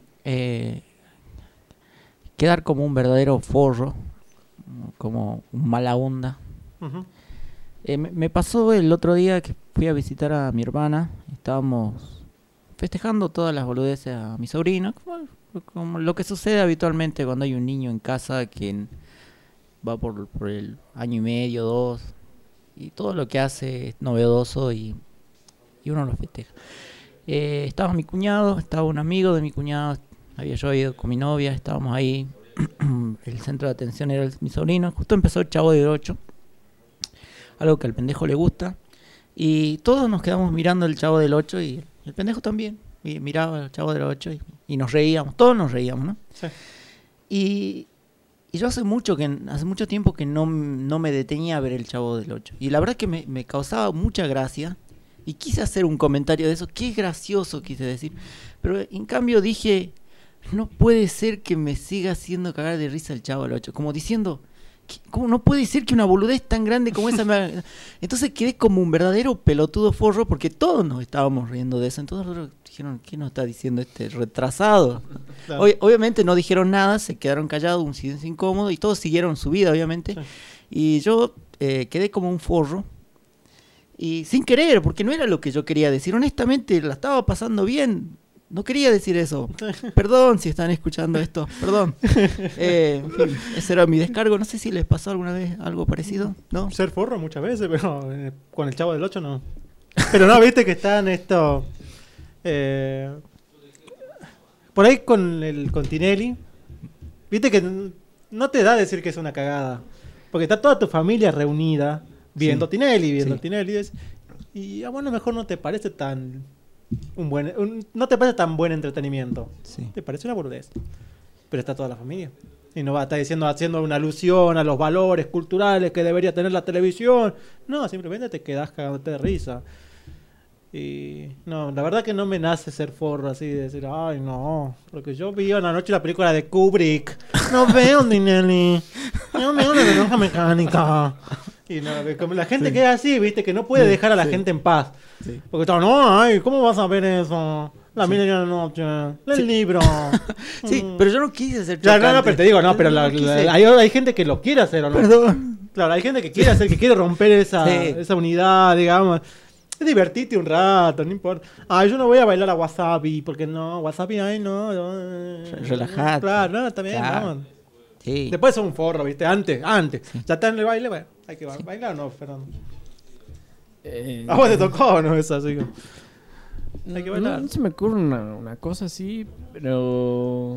quedar como un verdadero forro? Como un mala onda. Ujú. Me pasó el otro día que fui a visitar a mi hermana. Estábamos festejando todas las boludeces a mi sobrino. Como lo que sucede habitualmente cuando hay un niño en casa que va por el año y medio, 2. Y todo lo que hace es novedoso y uno lo festeja. Estaba mi cuñado, estaba un amigo de mi cuñado. Había yo ido con mi novia, estábamos ahí. El centro de atención era mi sobrino. Justo empezó el Chavo del 8. Algo que al pendejo le gusta. Y todos nos quedamos mirando el Chavo del 8 y el pendejo también. Y miraba el Chavo del 8 y nos reíamos. Todos nos reíamos, ¿no? Sí. Y yo hace mucho tiempo que no me detenía a ver el Chavo del 8. Y la verdad que me causaba mucha gracia. Y quise hacer un comentario de eso. Qué gracioso, quise decir. Pero en cambio dije, no puede ser que me siga haciendo cagar de risa el Chavo del 8. Como diciendo, ¿cómo no puede ser que una boludez tan grande como esa me haga? Entonces quedé como un verdadero pelotudo forro porque todos nos estábamos riendo de eso. Entonces nosotros dijeron, ¿qué nos está diciendo este retrasado? Claro. Obviamente no dijeron nada, se quedaron callados, un silencio incómodo y todos siguieron su vida, obviamente. Sí. Y yo quedé como un forro. Y sin querer, porque no era lo que yo quería decir. Honestamente, la estaba pasando bien. No quería decir eso. Perdón si están escuchando esto. Perdón. En fin, ese era mi descargo. No sé si les pasó alguna vez algo parecido, ¿no? Ser forro muchas veces, pero con el Chavo del 8 no. Pero no, viste que están esto... por ahí con Tinelli. Viste que no te da decir que es una cagada. Porque está toda tu familia reunida viendo Sí. Tinelli, viendo Sí. Tinelli. Y a bueno, mejor no te parece tan... no te parece tan buen entretenimiento. Sí. Te parece una boludez. Pero está toda la familia. Y no va a estar haciendo una alusión a los valores culturales que debería tener la televisión. No, simplemente te quedás cagándote de risa. Y no, la verdad que no me nace ser forro así de decir, ay no, porque yo vi anoche la película de Kubrick. No veo Tinelli. No veo la naranja mecánica. Y no, como la gente queda así, viste, que no puede dejar a la gente en paz. Sí. Porque todo, no, ay, ¿cómo vas a ver eso? La mira de la noche, el libro. Sí, pero yo no quise ser Claro, chocante. no, pero te digo, no, pero No quise. hay gente que lo quiere hacer, ¿o no? Perdón. Claro, hay gente que quiere hacer, que quiere romper esa, Sí. esa unidad, digamos. Es divertirte un rato, no importa. Ah, yo no voy a bailar a Wasabi, porque no, Wasabi, ay, no. Relajate. Claro, no, también, Claro. vamos. Sí. Después son un forro, ¿viste? Antes. Ya está en el baile, bueno, hay que bailar, ¿no, Fernando? A vos te tocó, ¿no? Es así. Hay que bailar. No se me ocurre una cosa así, pero...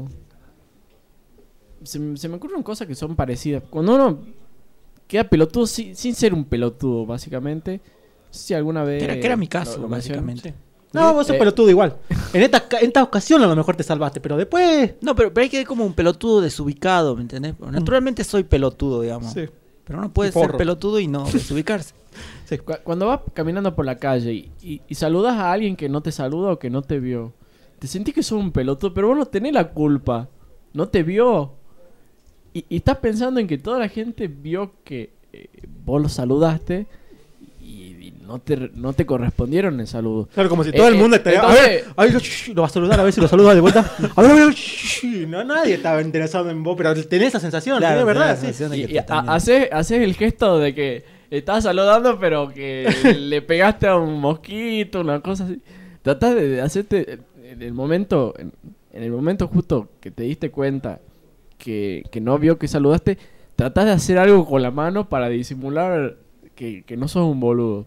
Se me ocurren cosas que son parecidas. Cuando uno queda pelotudo sin ser un pelotudo, básicamente. No sé si alguna vez... Que era mi caso, lo mencioné. básicamente. Sí. No, vos sos pelotudo igual. En esta ocasión a lo mejor te salvaste, pero después... No, pero hay que ver como un pelotudo desubicado, ¿me entendés? Naturalmente soy pelotudo, digamos. Sí. Pero uno puede Y forro. ser pelotudo y no desubicarse. Sí. Cuando vas caminando por la calle y saludas a alguien que no te saluda o que no te vio, te sentís que sos un pelotudo, pero vos no tenés la culpa. No te vio. Y estás pensando en que toda la gente vio que vos lo saludaste y no te correspondieron el saludo. Claro, como si todo el mundo estaría... entonces- a ver, lo va a saludar, a ver si lo saluda de vuelta. A ver, no, nadie estaba interesado en vos, pero tenés esa sensación, Claro, ¿no? ¿Verdad? tenés la Sí. sensación de que Y te están viendo. haces el gesto de que estás saludando, pero que le pegaste a un mosquito, una cosa así. Tratás de hacerte en el momento justo que te diste cuenta que no vio que saludaste, tratás de hacer algo con la mano para disimular que no sos un boludo.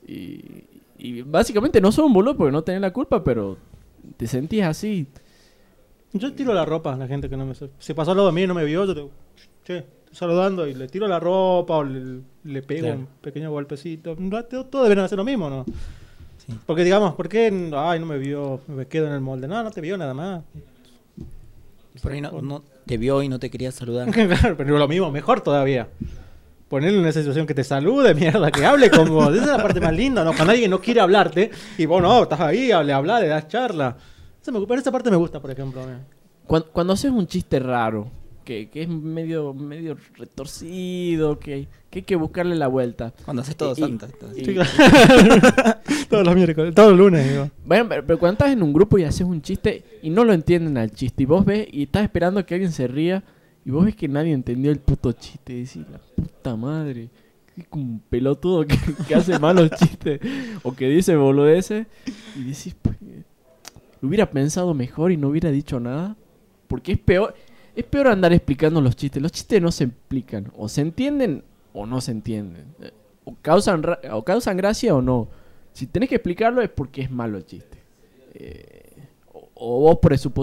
Y básicamente no sos un boludo porque no tenés la culpa, pero te sentís así. Yo tiro la ropa a la gente que no me... Se pasó al lado de mí y no me vio, yo te... Che, estoy saludando y le tiro la ropa o le pego Claro. un pequeño golpecito. Todos deben hacer lo mismo, ¿no? Sí. Porque digamos, ¿por qué? Ay, no me vio, me quedo en el molde. No te vio nada más. Por ahí no te vio y no te quería saludar. Claro, pero lo mismo, mejor todavía. Ponerle en una situación que te salude, mierda, que hable con vos. Esa es la parte más linda, ¿no? Cuando alguien no quiere hablarte y vos no, estás ahí, le hablas, le das charla. Pero esa parte me gusta, por ejemplo. Cuando haces un chiste raro, que es medio retorcido, que hay que buscarle la vuelta. Cuando haces todo Y- santa. y- Sí, claro. Todos los miércoles, todos los lunes, digo. Bueno, pero cuando estás en un grupo y haces un chiste y no lo entienden al chiste, y vos ves y estás esperando que alguien se ría, y vos ves que nadie entendió el puto chiste, y decís, la puta madre, es como un pelotudo que hace malos chistes, o que dice boludeces, y decís, pues, hubiera pensado mejor y no hubiera dicho nada, porque es peor andar explicando los chistes no se explican, o se entienden o no se entienden, o causan gracia o no. Si tenés que explicarlo es porque es malo el chiste. O vos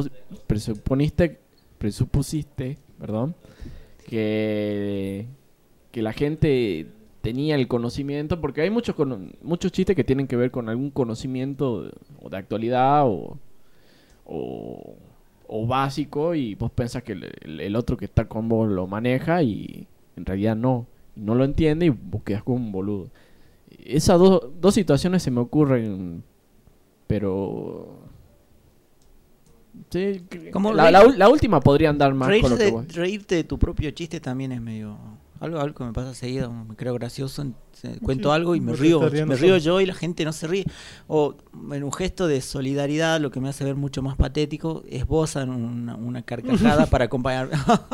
presupusiste, perdón, que la gente tenía el conocimiento, porque hay muchos chistes que tienen que ver con algún conocimiento o de actualidad o básico, y vos pensás que el otro que está con vos lo maneja y en realidad no lo entiende y vos quedás como un boludo. Esas dos situaciones se me ocurren, pero... Sí, Como la última podría andar más con lo que vos... Reírte de tu propio chiste también es medio... Algo que me pasa seguido, me creo gracioso, cuento algo y me vos te río, estás riendo me río solo. yo y la gente no se ríe. O en un gesto de solidaridad, lo que me hace ver mucho más patético, esbozan una carcajada para acompañar.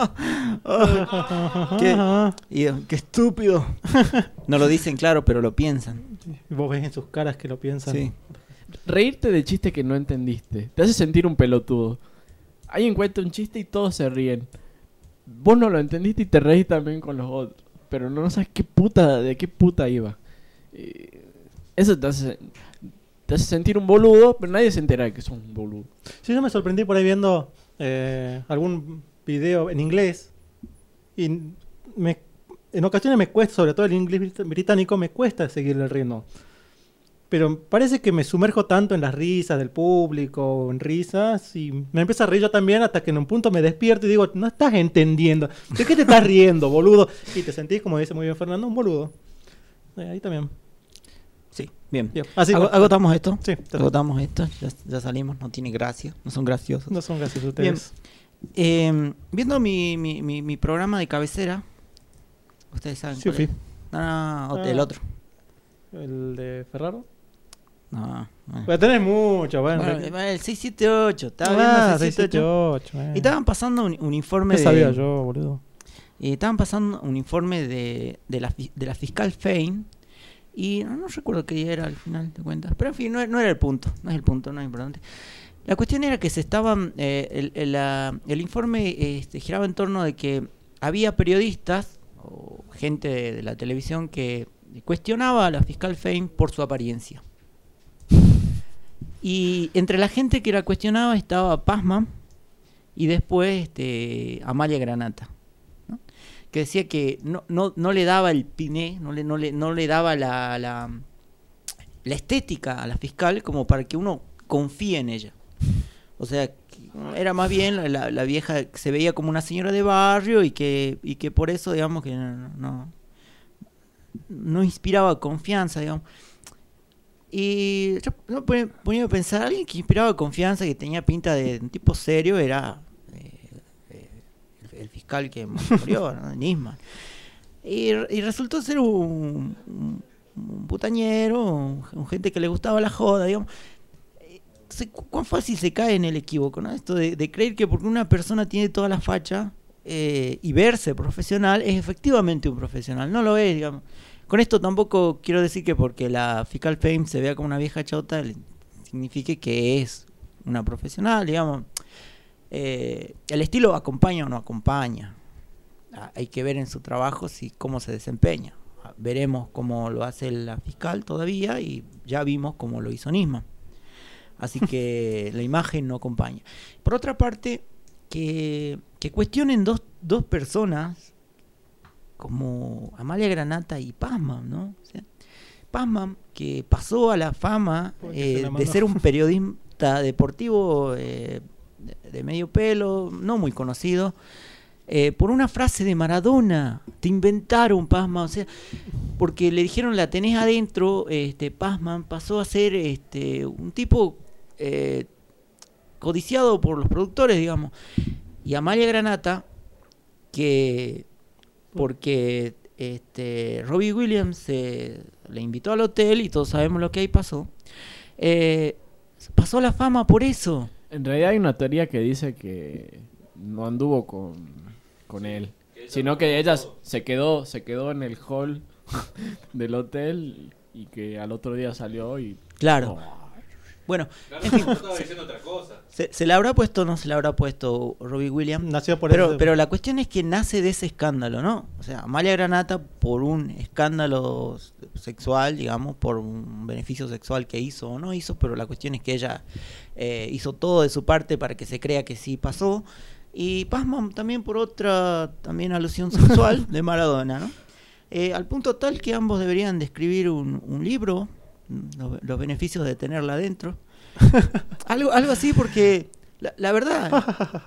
Qué estúpido. No lo dicen claro, pero lo piensan. Y vos ves en sus caras que lo piensan. Sí. Reírte de chistes que no entendiste te hace sentir un pelotudo. Alguien cuenta un chiste y todos se ríen. Vos no lo entendiste y te reís también con los otros, pero no sabes de qué puta iba. Eso te hace sentir un boludo, pero nadie se entera de que sos un boludo. Sí, yo me sorprendí por ahí viendo algún video en inglés y en ocasiones me cuesta, sobre todo el inglés británico, me cuesta seguir el ritmo. Pero parece que me sumerjo tanto en las risas del público, en risas, y me empiezo a reír yo también hasta que en un punto me despierto y digo, no estás entendiendo. ¿De qué te estás riendo, boludo? Y te sentís, como dice muy bien Fernando, un boludo. Ahí también. Sí, bien. Bien. Así Agotamos esto. Sí, Agotamos esto. Ya salimos. No tiene gracia. No son graciosos. no son graciosos ustedes. Viendo mi programa de cabecera. Ustedes saben Sí, cuál sí. es. No, el otro. ¿El de Ferraro? No. Bueno. Pero tenés mucho, bueno. Bueno, el 678. Estaba Ah, viendo el 678. 678. Y estaban pasando un informe ¿Qué sabía yo, boludo? estaban pasando un informe de la fiscal Fein. Y no recuerdo qué día era al final de cuentas. Pero en fin, no era el punto. No es el punto, no es importante. La cuestión era que se estaban... el informe giraba en torno de que había periodistas o gente de la televisión que cuestionaba a la fiscal Fein por su apariencia. Y entre la gente que la cuestionaba estaba Pazman y después Amalia Granata, ¿no? Que decía que no le daba el piné, no le daba la estética a la fiscal como para que uno confíe en ella. O sea, era más bien la vieja que se veía como una señora de barrio y que por eso, digamos, que no inspiraba confianza, digamos. Y yo me ponía a pensar, alguien que inspiraba confianza, que tenía pinta de un tipo serio, era el fiscal que murió, ¿no? Nisman. Y resultó ser un putañero, un gente que le gustaba la joda, digamos. Cuán fácil se cae en el equívoco, ¿no? Esto de creer que porque una persona tiene toda la facha y verse profesional, es efectivamente un profesional. No lo es, digamos. Con esto tampoco quiero decir que porque la fiscal Fein se vea como una vieja chota signifique que es una profesional, digamos. El estilo acompaña o no acompaña. Hay que ver en su trabajo cómo se desempeña. Veremos cómo lo hace la fiscal todavía y ya vimos cómo lo hizo Nisman. Así que la imagen no acompaña. Por otra parte, que cuestionen dos personas como Amalia Granata y Pazman, ¿no? O sea, Pazman, que pasó a la fama de ser un periodista deportivo de medio pelo, no muy conocido, por una frase de Maradona. Te inventaron, Pazman, o sea, porque le dijeron la tenés adentro. Pazman pasó a ser un tipo codiciado por los productores, digamos. Y Amalia Granata, que porque Robbie Williams le invitó al hotel y todos sabemos lo que ahí pasó, pasó la fama por eso. En realidad hay una teoría que dice que no anduvo con él, sino que ella se quedó en el hall del hotel y que al otro día salió y... Claro. Bueno, en fin, estaba diciendo otra cosa. ¿Se la habrá puesto o no se la habrá puesto Robbie Williams? Nació por pero, eso. pero la cuestión es que nace de ese escándalo, ¿no? O sea, Amalia Granata por un escándalo sexual, digamos, por un beneficio sexual que hizo o no hizo, pero la cuestión es que ella hizo todo de su parte para que se crea que sí pasó. Y Pazman también por otra alusión sexual de Maradona, ¿no? Al punto tal que ambos deberían de escribir un libro, los beneficios de tenerla adentro. algo así, porque la verdad,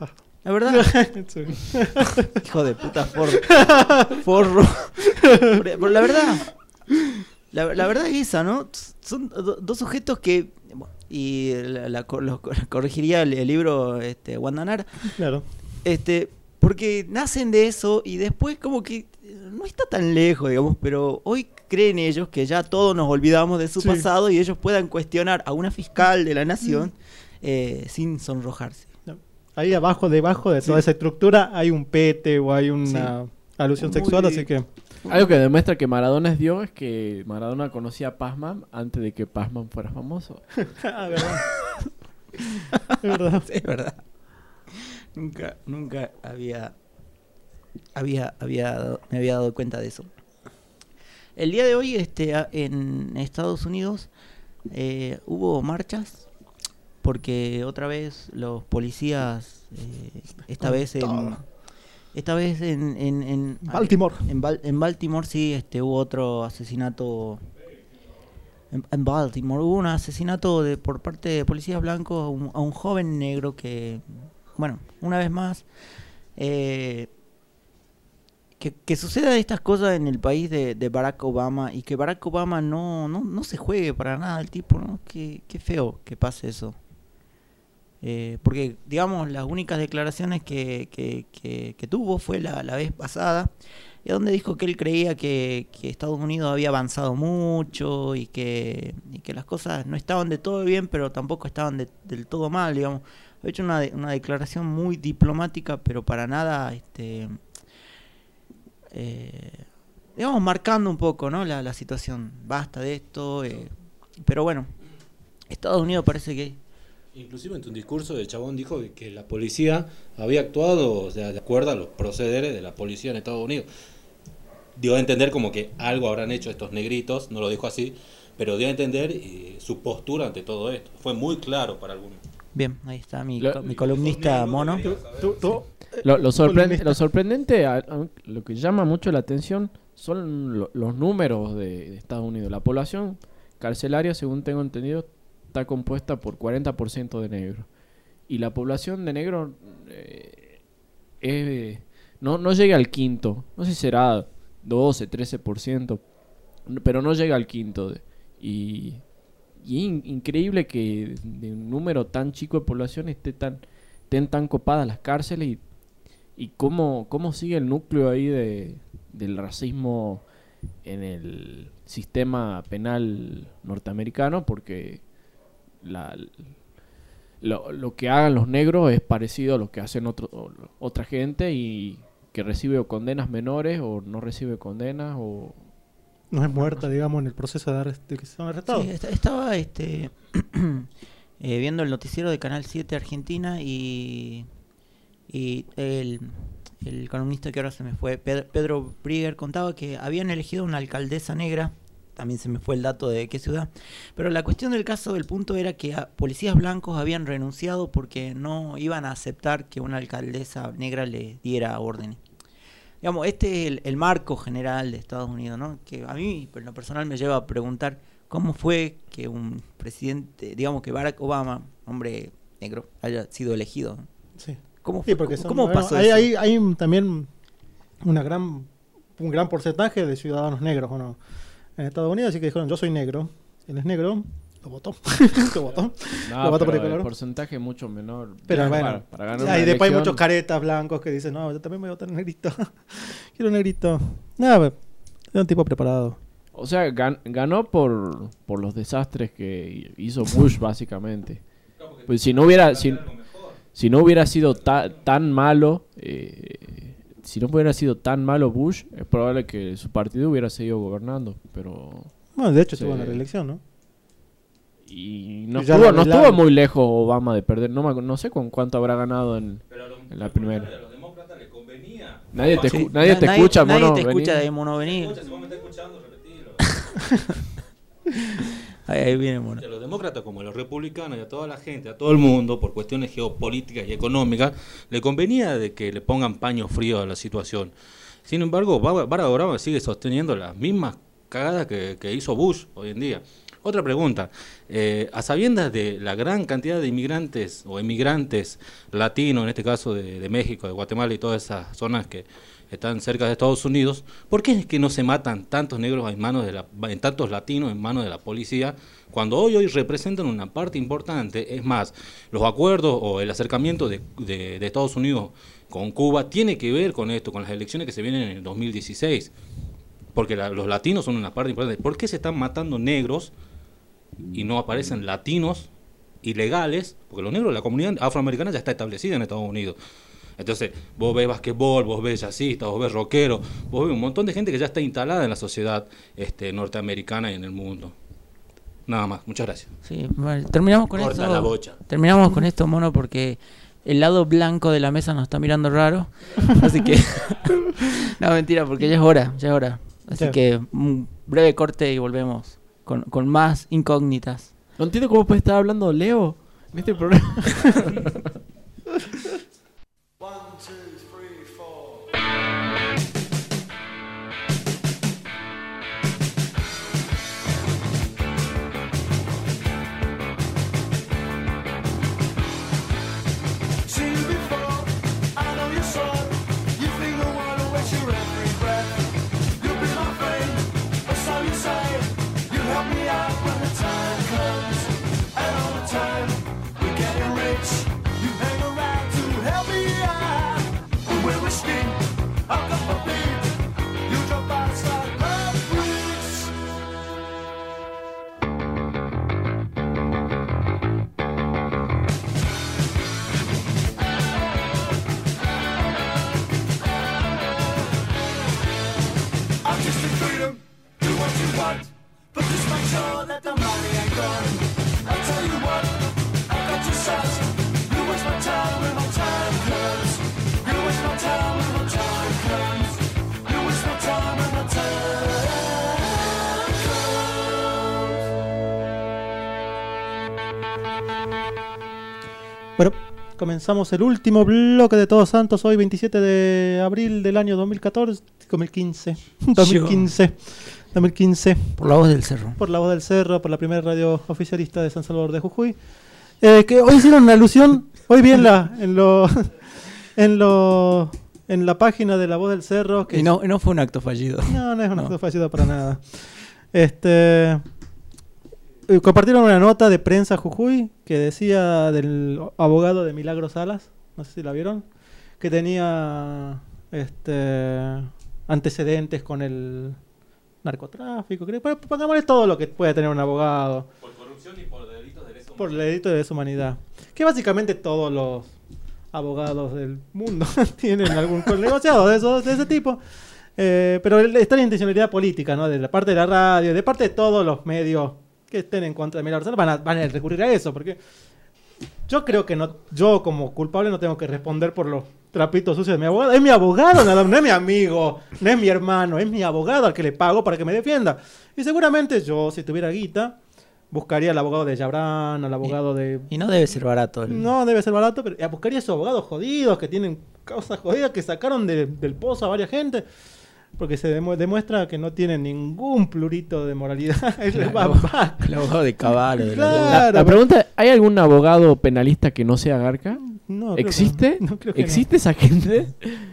hijo de puta forro. Pero la verdad es esa, ¿no? Son dos sujetos que, y lo corregiría el libro Guandanara. Claro. Porque nacen de eso y después como que no está tan lejos, digamos, pero hoy creen ellos que ya todos nos olvidamos de su pasado y ellos puedan cuestionar a una fiscal de la nación sin sonrojarse. Ahí debajo de toda esa estructura hay un pete o hay una alusión sexual, así que... Algo que demuestra que Maradona es Dios es que Maradona conocía a Pazman antes de que Pazman fuera famoso. ¿Verdad? Es verdad. Es verdad. Nunca me había dado cuenta de eso. El día de hoy en Estados Unidos hubo marchas porque otra vez los policías esta vez en Baltimore. En Baltimore sí hubo otro asesinato. En Baltimore hubo un asesinato por parte de policías blancos a un joven negro que, bueno, una vez más que sucedan estas cosas en el país de Barack Obama y que Barack Obama no se juegue para nada el tipo, ¿no? Qué feo que pase eso. Porque, digamos, las únicas declaraciones que tuvo fue la vez pasada, donde dijo que él creía que Estados Unidos había avanzado mucho y que las cosas no estaban de todo bien, pero tampoco estaban del todo mal, digamos. Ha hecho una declaración muy diplomática, pero para nada, digamos, marcando un poco, ¿no? la situación. Basta de esto, pero bueno, Estados Unidos parece que Inclusive en tu discurso el chabón dijo que la policía había actuado, o sea, de acuerdo a los procederes de la policía en Estados Unidos. Dio a entender como que algo habrán hecho estos negritos, no lo dijo así, pero dio a entender su postura ante todo esto. Fue muy claro para algunos. Bien, ahí está mi columnista mono. Lo sorprendente, lo que llama mucho la atención son los números de Estados Unidos. La población carcelaria, según tengo entendido, está compuesta por 40% de negros. Y la población de negros no llega al quinto. No sé si será 12, 13%, pero no llega al quinto. Y increíble que de un número tan chico de población estén tan copadas las cárceles y cómo sigue el núcleo ahí del racismo en el sistema penal norteamericano, porque lo que hagan los negros es parecido a lo que hacen otra gente y que recibe condenas menores o no recibe condenas o no es muerta, digamos, en el proceso de que son arrestados. Sí, estaba viendo el noticiero de Canal 7 Argentina y el columnista que ahora se me fue, Pedro Brigger, contaba que habían elegido una alcaldesa negra. También se me fue el dato de qué ciudad. Pero la cuestión del caso, el punto era que policías blancos habían renunciado porque no iban a aceptar que una alcaldesa negra le diera órdenes. Digamos, este es el marco general de Estados Unidos, ¿no? Que a mí, en lo personal, me lleva a preguntar cómo fue que un presidente, digamos que Barack Obama, hombre negro, haya sido elegido. Sí. ¿Cómo pasó eso? Hay también un gran porcentaje de ciudadanos negros, ¿o no? En Estados Unidos, así que dijeron, yo soy negro, él es negro, lo votó. Lo votó por el color. El porcentaje es mucho menor. Pero bueno, para ganar una después hay elección. muchos caretas blancos que dicen, no, yo también voy a votar negrito. Quiero negrito. Nada, era un tipo preparado. O sea, ganó por los desastres que hizo Bush, básicamente. Pues si no hubiera sido tan malo... si no hubiera sido tan malo Bush, es probable que su partido hubiera seguido gobernando, pero... Bueno, de hecho estuvo en la reelección, ¿no? Y no estuvo muy lejos Obama de perder. No sé con cuánto habrá ganado en la primera. A los demócratas les convenía. Nadie te escucha, mono. Nadie te escucha de mono venir. Si vos me estás escuchando, repetilo. Ahí viene mono. A los demócratas como a los republicanos y a toda la gente, a todo el mundo, por cuestiones geopolíticas y económicas, le convenía de que le pongan paño frío a la situación. Sin embargo, Barack Obama sigue sosteniendo las mismas cagadas que hizo Bush hoy en día. Otra pregunta, a sabiendas de la gran cantidad de inmigrantes o emigrantes latinos, en este caso de México, de Guatemala y todas esas zonas que están cerca de Estados Unidos, ¿por qué es que no se matan tantos negros en tantos latinos en manos de la policía, cuando hoy representan una parte importante? Es más, los acuerdos o el acercamiento de Estados Unidos con Cuba tiene que ver con esto, con las elecciones que se vienen en el 2016, porque los latinos son una parte importante. ¿Por qué se están matando negros y no aparecen latinos ilegales? Porque los negros, la comunidad afroamericana ya está establecida en Estados Unidos. Entonces, vos ves basquetbol, vos ves jazzistas, vos ves rockeros, vos ves un montón de gente que ya está instalada en la sociedad norteamericana y en el mundo. Nada más, muchas gracias. Sí, bueno, terminamos con Corta esto. la bocha. Terminamos con esto, mono, porque el lado blanco de la mesa nos está mirando raro. Así que no, mentira, porque ya es hora. Así que un breve corte y volvemos con más incógnitas. No entiendo cómo puede estar hablando Leo en este programa. 1, 2, 3, 4. Seen you before, I know your song. You think the world awaits your every breath. You'll be my friend, a song you say. You help me out when the time comes. And all the time, we're getting rich. You hang around to help me out. We're risking Bueno, comenzamos el último bloque de Todos Santos hoy 27 de abril del año 2015. Por la voz del cerro. Por la voz del cerro, por la primera radio oficialista de San Salvador de Jujuy. Que hoy hicieron una alusión, hoy vi en la página de la voz del cerro. Que Y no fue un acto fallido. no es un acto fallido para nada. Compartieron una nota de prensa Jujuy que decía del abogado de Milagro Salas, no sé si la vieron, que tenía antecedentes con el narcotráfico, pongámosle todo lo que puede tener un abogado. Por corrupción y por delitos de lesa Por delito de deshumanidad. Que básicamente todos los abogados del mundo tienen algún negociado de ese tipo. Pero está la intencionalidad política, ¿no? De la parte de la radio, de parte de todos los medios que estén en contra de Milagro Salas van a recurrir a eso, porque yo creo que yo como culpable no tengo que responder por los trapitos sucios de mi abogado. Es mi abogado, no es mi amigo, no es mi hermano, es mi abogado al que le pago para que me defienda. Y seguramente yo, si tuviera guita, buscaría al abogado de Yabrán, al abogado de... Y no debe ser barato. No debe ser barato, pero buscaría esos abogados jodidos que tienen causas jodidas que sacaron del pozo a varias gente. Porque se demuestra que no tienen ningún plurito de moralidad. El abogado de Caballo. Claro. La pregunta, ¿hay algún abogado penalista que no sea Garca? No, creo ¿Existe? que no. No, creo que ¿Existe esa gente?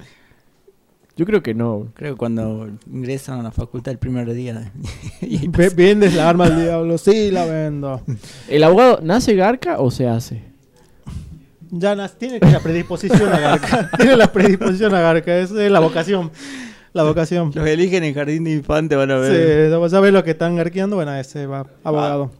Yo creo que no. Creo que cuando ingresan a la facultad el primer día. Y no. ¿Vendes la arma al diablo? Sí, la vendo. ¿El abogado nace Garca o se hace? Ya tiene la predisposición a Garca. Tiene la predisposición a Garca. Esa es la vocación. La vocación. Los eligen en jardín de infante, van a ver. Sí, ya ves lo que están garqueando. Bueno, ese va abogado.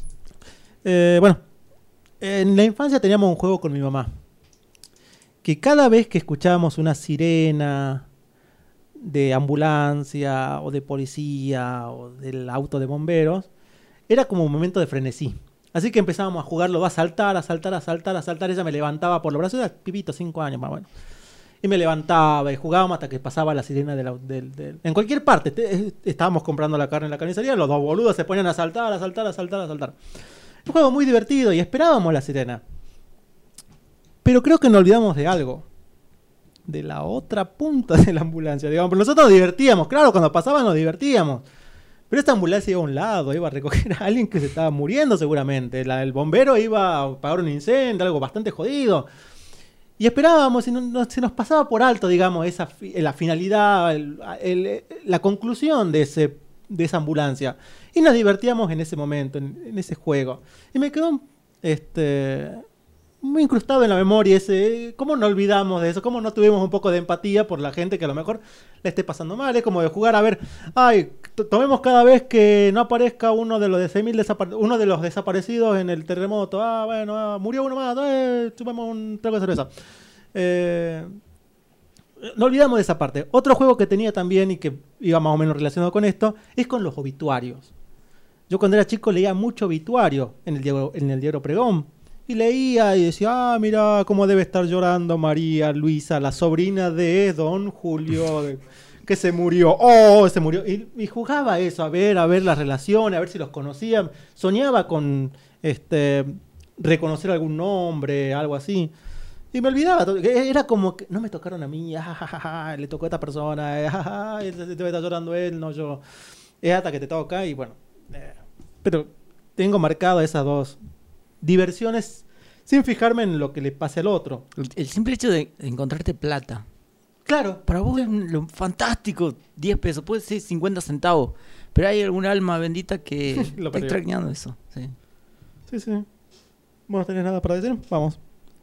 Bueno, en la infancia teníamos un juego con mi mamá. Que cada vez que escuchábamos una sirena de ambulancia o de policía o del auto de bomberos, era como un momento de frenesí. Así que empezábamos a jugarlo, a saltar. Ella me levantaba por los brazos, era pibito, 5 años más o menos. Y me levantaba y jugábamos hasta que pasaba la sirena en cualquier parte. Estábamos comprando la carne en la carnicería, los dos boludos se ponían a saltar. Un juego muy divertido y esperábamos la sirena. Pero creo que nos olvidamos de algo. De la otra punta de la ambulancia, digamos. Pero nosotros nos divertíamos, claro, cuando pasaba nos divertíamos. Pero esta ambulancia iba a un lado, iba a recoger a alguien que se estaba muriendo seguramente. El bombero iba a apagar un incendio, algo bastante jodido. Y esperábamos y se nos pasaba por alto, digamos, la finalidad, la conclusión de esa ambulancia. Y nos divertíamos en ese momento, en ese juego. Y me quedó muy incrustado en la memoria ¿cómo no olvidamos de eso? ¿Cómo no tuvimos un poco de empatía por la gente que a lo mejor le esté pasando mal? Es como de jugar a ver, tomemos cada vez que no aparezca uno de los de 6.000 uno de los desaparecidos en el terremoto. Murió uno más, chupamos un trago de cerveza. No olvidamos de esa parte. Otro juego que tenía también y que iba más o menos relacionado con esto es con los obituarios. Yo cuando era chico leía mucho obituario en el diario Pregón. Y leía y decía, mira cómo debe estar llorando María Luisa, la sobrina de Don Julio, que se murió. Se murió. Y jugaba eso, a ver las relaciones, a ver si los conocía. Soñaba con reconocer algún nombre, algo así. Y me olvidaba. Era como que no me tocaron a mí, le tocó a esta persona, debe estar llorando él, no yo. Es hasta que te toca y bueno. Pero tengo marcado esas dos diversiones sin fijarme en lo que le pase al otro. El simple hecho de encontrarte plata. Claro. Para vos es lo fantástico, 10 pesos, puede ser 50 centavos. Pero hay alguna alma bendita que está extrañando eso. Sí. Sí. ¿Vos no tenés nada para decir? Vamos.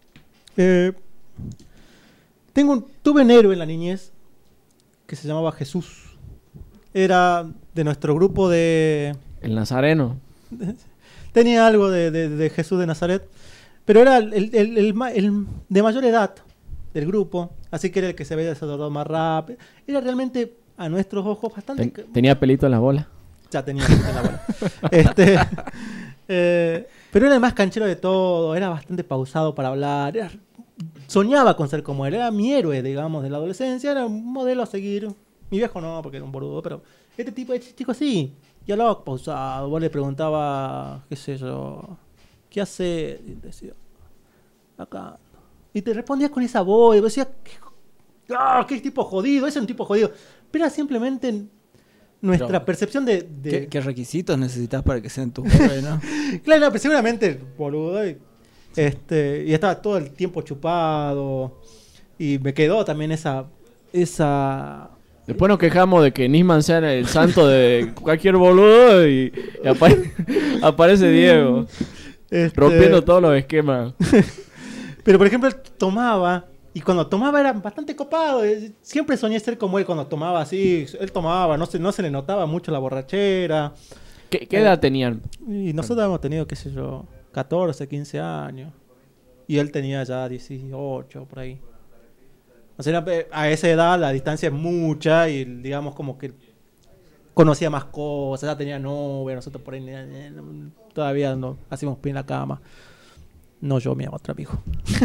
Tuve un héroe en la niñez que se llamaba Jesús. Era de nuestro grupo de... El Nazareno. Tenía algo de Jesús de Nazaret, pero era el de mayor edad del grupo, así que era el que se veía desarrollado más rápido. Era realmente, a nuestros ojos, bastante... ¿Tenía pelito en las bolas? Ya tenía pelito en la bola. Pero era el más canchero de todo, era bastante pausado para hablar, soñaba con ser como él, era mi héroe, digamos, de la adolescencia, era un modelo a seguir. Mi viejo no, porque era un boludo, pero este chico sí. Y hablaba pausado, vos le preguntaba, qué sé yo, ¿qué hace? Y decía, acá. Y te respondías con esa voz, y vos decías, qué tipo jodido, ese es un tipo jodido. Pero era simplemente nuestra Pero, percepción de... ¿Qué requisitos necesitas para que sean tus héroes, no? Claro, no, pero seguramente, boludo. Y estaba todo el tiempo chupado. Y me quedó también esa... Después nos quejamos de que Nisman sea el santo de cualquier boludo y aparece Diego. Rompiendo todos los esquemas. Pero por ejemplo, él tomaba, y cuando tomaba era bastante copado. Siempre soñé ser como él cuando tomaba así. Él tomaba, no se le notaba mucho la borrachera. ¿Qué edad tenían? Y nosotros hemos tenido, qué sé yo, 14, 15 años. Y él tenía ya 18, por ahí. O sea, a esa edad la distancia es mucha y digamos como que conocía más cosas, ya tenía novia, nosotros por ahí todavía no hacíamos pie en la cama. No yo, mi otro amigo.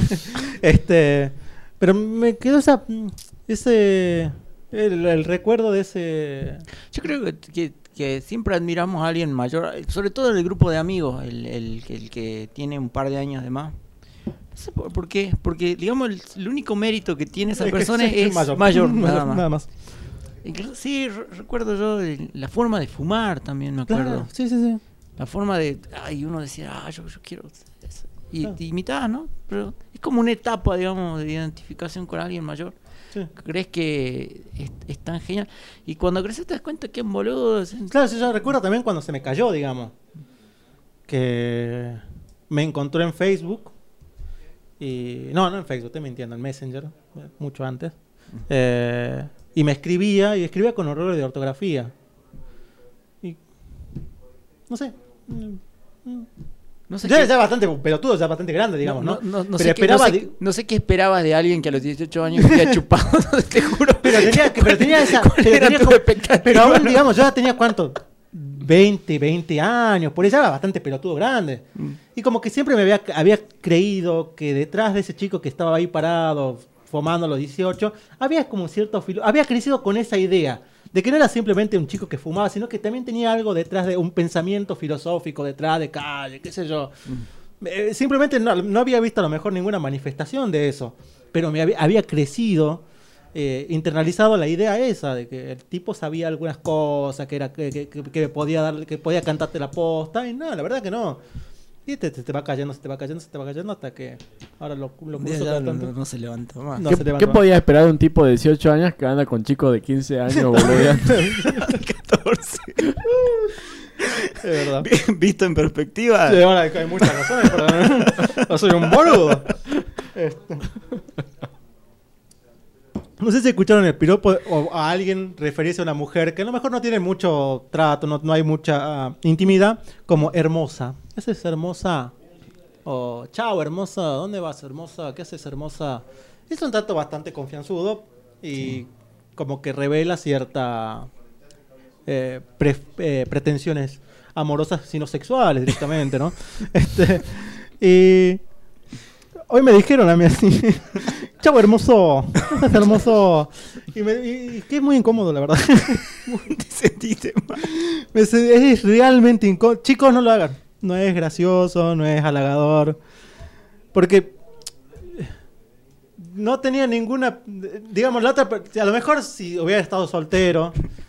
Pero me quedó el recuerdo de ese... Yo creo que siempre admiramos a alguien mayor, sobre todo en el grupo de amigos, el que tiene un par de años de más. No sé por qué, porque digamos el único mérito que tiene esa persona es mayor, nada más. Incluso, sí, recuerdo yo la forma de fumar también, me acuerdo. Claro, sí. La forma de... uno decía, yo quiero eso. Y te imitabas, ¿no? Pero es como una etapa, digamos, de identificación con alguien mayor. Sí. ¿Crees que es tan genial? Y cuando creces te das cuenta que es un boludo. Claro, sí, yo recuerdo también cuando se me cayó, digamos. Que me encontró en Facebook. Y no en Facebook, estoy mintiendo, en Messenger, mucho antes. Y me escribía con errores de ortografía. Y no sé. No sé Ya qué, bastante pelotudo, ya bastante grande, digamos, ¿no? No Pero sé esperaba... no sé qué esperabas de alguien que a los 18 años había chupado, te juro. Pero tenía esa... ¿Cuál era tu expectativa? Pero aún, digamos, yo ya tenía ¿cuánto? 20 años, por eso era bastante pelotudo grande. Y como que siempre me había creído que detrás de ese chico que estaba ahí parado, fumando a los 18, había como cierto había crecido con esa idea de que no era simplemente un chico que fumaba, sino que también tenía algo detrás de un pensamiento filosófico, detrás de calle, qué sé yo. Simplemente no había visto a lo mejor ninguna manifestación de eso, pero me había crecido internalizado la idea esa de que el tipo sabía algunas cosas, que podía cantarte la posta, y no, la verdad que no. Y te va cayendo hasta que ahora lo puso tanto. No se levanta más. No ¿Qué, se levanta qué más. podía esperar de un tipo de 18 años que anda con chicos de 15 años, boludo? 14. Es verdad. Visto en perspectiva. Sí, ahora hay muchas razones, pero no soy un boludo. No sé si escucharon el piropo o a alguien referirse a una mujer que a lo mejor no tiene mucho trato, no hay mucha intimidad, como hermosa. ¿Qué haces, hermosa? O chao, hermosa. ¿Dónde vas, hermosa? ¿Qué haces, hermosa? Es un trato bastante confianzudo y como que revela cierta pretensiones amorosas, sino sexuales directamente, ¿no? Y hoy me dijeron a mí así, chavo hermoso, ¿qué haces, hermoso? Y que es muy incómodo, la verdad. Te sentiste mal. Es realmente incómodo. Chicos, no lo hagan. No es gracioso, no es halagador. Porque no tenía ninguna... Digamos, la otra... A lo mejor si hubiera estado soltero...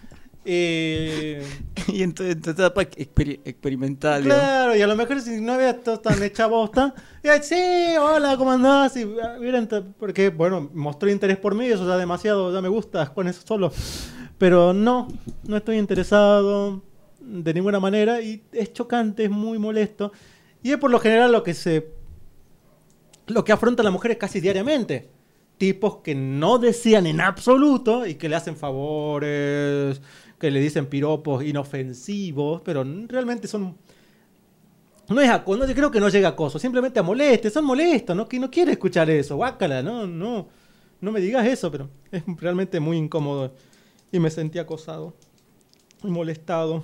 Y en tu etapa experimental. Claro, y a lo mejor si no había estado tan hecha bosta, sí, hola, ¿cómo andás? Y, porque, bueno, mostró interés por mí, eso ya demasiado, ya me gusta con eso solo. Pero no estoy interesado de ninguna manera y es chocante, es muy molesto. Y es por lo general lo que afronta la mujer casi diariamente. Tipos que no desean en absoluto y que le hacen favores, que le dicen piropos inofensivos, pero realmente son... No es acoso, creo que no llega a acoso, simplemente a moleste, son molestos, ¿no? Que no quiere escuchar eso, guácala, no me digas eso, pero es realmente muy incómodo y me sentí acosado y molestado.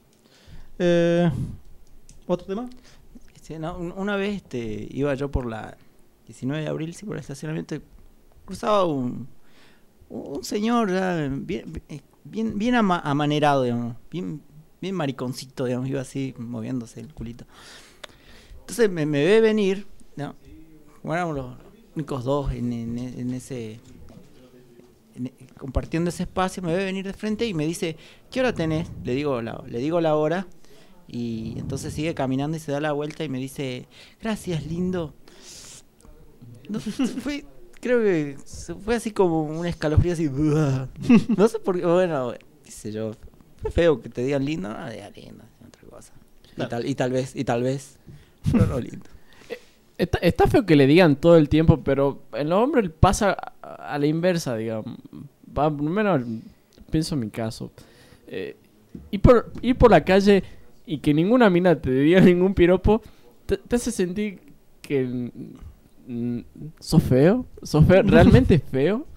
¿Otro tema? Sí, no, una vez iba yo por la 19 de abril, sí, por el estacionamiento, cruzaba un señor ya bien amanerado, digamos, bien mariconcito, digamos, iba así moviéndose el culito. Entonces me ve venir, ¿no? como éramos los únicos dos en ese... compartiendo ese espacio, me ve venir de frente y me dice, ¿qué hora tenés? Le digo la hora, y entonces sigue caminando y se da la vuelta y me dice, gracias, lindo. No, creo que fue así como un escalofrío así. No sé por qué, bueno, qué sé yo. Fue feo que te digan lindo, no digan lindo, otra cosa. Y tal vez, pero no lindo. Está feo que le digan todo el tiempo, pero en los hombres pasa a la inversa, digamos. Al menos pienso en mi caso. Ir por la calle y que ninguna mina te diga ningún piropo, te hace sentir que sos feo, realmente feo.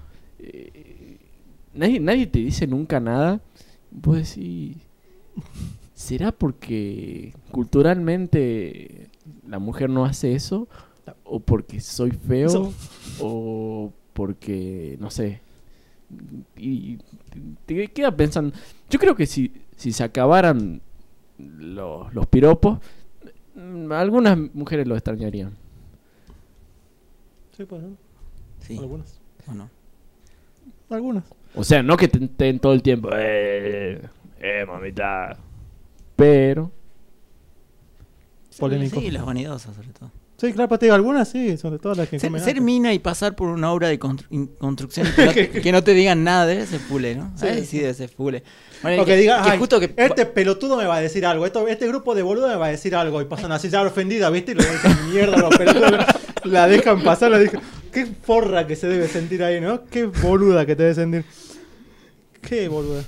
Nadie te dice nunca nada. Vos decís, ¿será porque culturalmente la mujer no hace eso? ¿O porque soy feo? ¿O porque, no sé? Y te queda pensando. Yo creo que si se acabaran los piropos, algunas mujeres lo extrañarían. Sí, pues, ¿no? Sí. Algunas. ¿O no? Algunas. O sea, no que te estén todo el tiempo, mamita. Pero Polémico. Sí, las vanidosas sobre todo. Sí, claro, pero te digo, algunas sí, sobre todo las que comen Ser antes. mina y pasar por una obra de construcción y que no te digan nada debe ser fule, ¿no? Sí. Ay, sí, debe ser fule. Bueno, O que diga, "Ay, justo que este pelotudo me va a decir algo, este grupo de boludos me va a decir algo", y pasan así ya ofendida, ¿viste? Y lo dejan mierda, los pelotudos la dejan pasar, la dejan. Qué forra que se debe sentir ahí, ¿no? Qué boluda que te debe sentir. Qué boluda.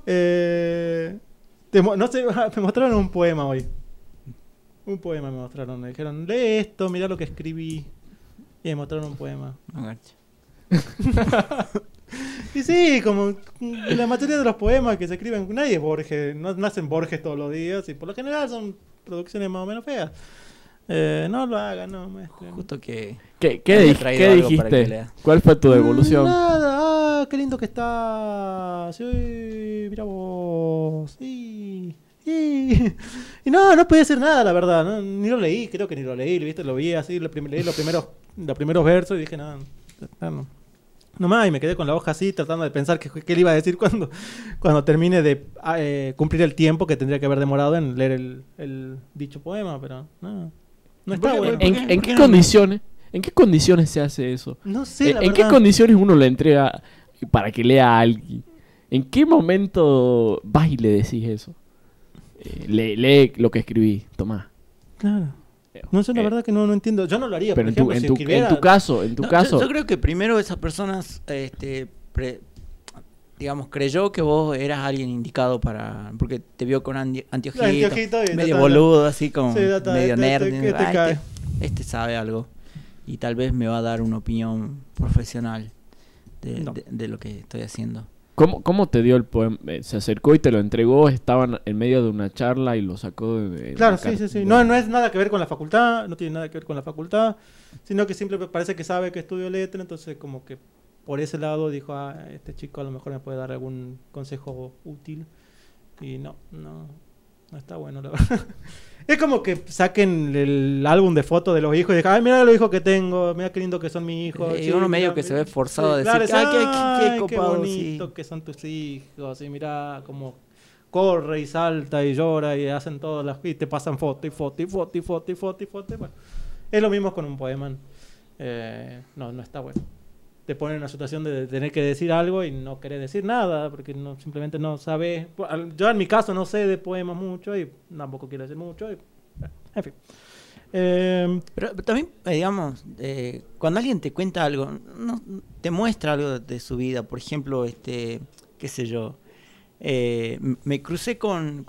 No sé, me mostraron un poema hoy. Un poema me mostraron, me dijeron, lee esto, mirá lo que escribí. Y me mostraron un poema. no, garcha. Y sí, como la mayoría de los poemas que se escriben, nadie es Borges, no nacen Borges todos los días y por lo general son producciones más o menos feas. No lo hagan, no mezclen. Justo que ¿Qué había traído algo para que dijiste? lea. ¿Cuál fue tu devolución? Nada, qué lindo que está. Sí, mira vos. Sí. Y no podía hacer nada, la verdad. ¿No? Ni lo leí, creo que ni lo leí, ¿viste? Lo vi así, leí los primeros versos y dije, no. Nomás, y me quedé con la hoja así, tratando de pensar qué le iba a decir cuando termine de cumplir el tiempo que tendría que haber demorado en leer el dicho poema, pero no está bueno. ¿En qué condiciones? ¿En qué condiciones se hace eso? No sé, la ¿En qué verdad. condiciones uno le entrega para que lea a alguien? ¿En qué momento vas y le decís eso? Lee lo que escribí, tomá. Claro. No sé, la verdad que no entiendo. Yo no lo haría, Pero por ejemplo, si escribiera... en tu caso, Yo creo que primero esas personas, digamos, creyó que vos eras alguien indicado para... Porque te vio con anteojitos, Anteojito y medio ta, ta, boludo, así como Sí, ta, medio nerd. ¿qué te cae? Este sabe algo. Y tal vez me va a dar una opinión profesional de lo que estoy haciendo. ¿Cómo te dio el poema? ¿Se acercó y te lo entregó? ¿Estaban en medio de una charla y lo sacó de Claro, la sí. No es nada que ver con la facultad, no tiene nada que ver con la facultad, sino que simplemente parece que sabe que estudio letra, entonces como que por ese lado dijo, este chico a lo mejor me puede dar algún consejo útil. Y no está bueno, la verdad. Es como que saquen el álbum de fotos de los hijos y digan, ay, mira los hijos que tengo, mira qué lindo que son mis hijos. Y sí, uno medio mira, que se mira. ve forzado a Sí, decir, claro, qué qué copado, bonito sí. que son tus hijos, y mira cómo corre y salta y llora y hacen todas las... y te pasan foto y foto. Bueno, es lo mismo con un poema. No está bueno. Te pone en una situación de tener que decir algo y no querer decir nada, porque simplemente no sabes. Yo en mi caso no sé de poemas mucho y tampoco quiero decir mucho. En fin. Pero también, digamos, cuando alguien te cuenta algo, te muestra algo de su vida. Por ejemplo, qué sé yo, me crucé con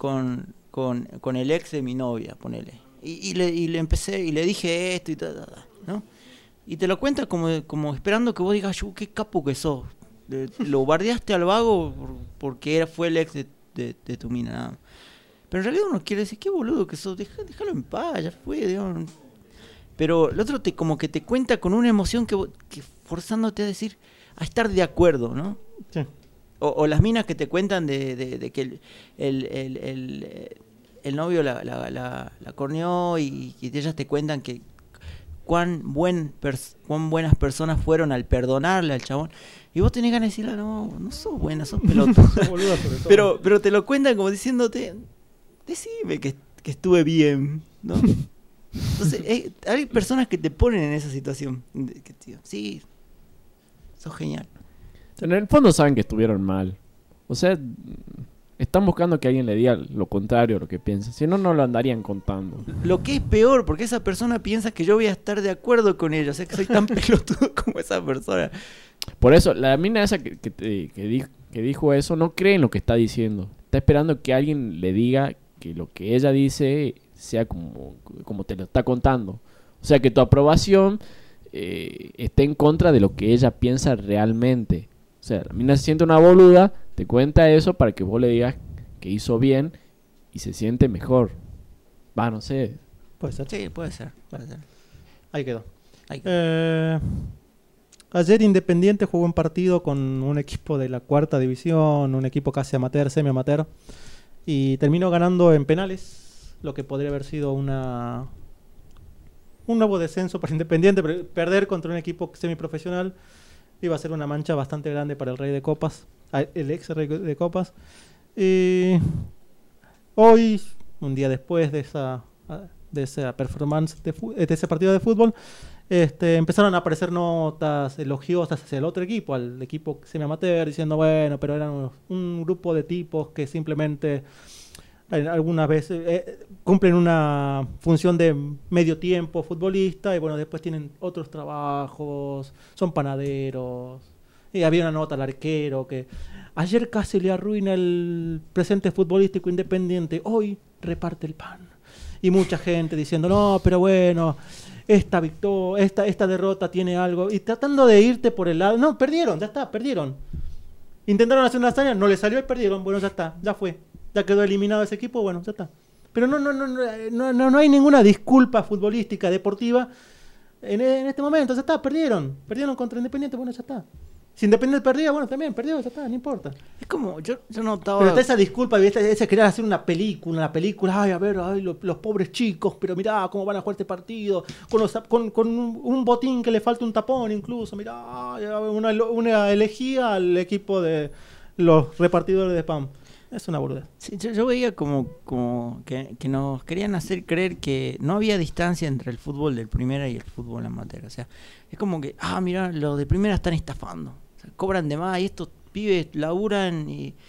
el ex de mi novia, ponele. Y le empecé, y le dije esto y tal, ¿no? Y te lo cuenta como esperando que vos digas, qué capo que sos. Lo bardeaste al vago porque fue el ex de tu mina, nada más. Pero en realidad uno quiere decir, qué boludo que sos, déjalo en paz, ya fue, digamos. Pero el otro como que te cuenta con una emoción que forzándote a decir, a estar de acuerdo, ¿no? Sí. O las minas que te cuentan de que el novio la corneó y ellas te cuentan que cuán buenas personas fueron al perdonarle al chabón. Y vos tenés ganas de decirle, no sos buena, sos pelotuda. Boludo, sobre todo. pero te lo cuentan como diciéndote, decime que estuve bien, ¿no? Entonces, hay personas que te ponen en esa situación. Que, tío, sí, sos genial. En el fondo saben que estuvieron mal. O sea, están buscando que alguien le diga lo contrario a lo que piensa. Si no, no lo andarían contando. Lo que es peor, porque esa persona piensa que yo voy a estar de acuerdo con ella. O sea, que soy tan pelotudo como esa persona. Por eso, la mina esa que dijo eso no cree en lo que está diciendo. Está esperando que alguien le diga que lo que ella dice sea como te lo está contando. O sea, que tu aprobación esté en contra de lo que ella piensa realmente. O sea, la mina se siente una boluda, te cuenta eso para que vos le digas que hizo bien y se siente mejor. No sé. Puede ser. Sí, puede ser. Ahí quedó. Ahí. Ayer Independiente jugó un partido con un equipo de la 4ª división, un equipo casi amateur, semi-amateur, y terminó ganando en penales, lo que podría haber sido un nuevo descenso para Independiente, pero perder contra un equipo semiprofesional iba a ser una mancha bastante grande para el Rey de Copas, el ex Rey de Copas. Y hoy, un día después de esa performance, de ese partido de fútbol, empezaron a aparecer notas elogiosas hacia el otro equipo, al equipo semi-amateur, diciendo, bueno, pero eran un grupo de tipos que simplemente algunas veces cumplen una función de medio tiempo futbolista y bueno, después tienen otros trabajos, son panaderos. Y había una nota al arquero que ayer casi le arruina el presente futbolístico Independiente, hoy reparte el pan. Y mucha gente diciendo, no, pero bueno, esta derrota tiene algo, y tratando de irte por el lado, no, perdieron, ya está, perdieron. Intentaron hacer una hazaña, no les salió y perdieron, bueno, ya está, ya fue. Ya quedó eliminado ese equipo, bueno, ya está. Pero no hay ninguna disculpa futbolística, deportiva en este momento, ya está, perdieron contra Independiente, bueno, ya está. Si Independiente perdía, bueno, también perdió, ya está, no importa. Es como, yo notaba... Pero está esa disculpa, ese querer hacer una película, ay, a ver, los pobres chicos, pero mirá cómo van a jugar este partido, con un botín que le falta un tapón incluso, mirá, una elegía al equipo de los repartidores de spam. Es una burda. Sí, yo veía como que nos querían hacer creer que no había distancia entre el fútbol del primera y el fútbol amateur. O sea, es como que, mirá, los de primera están estafando. O sea, cobran de más y estos pibes laburan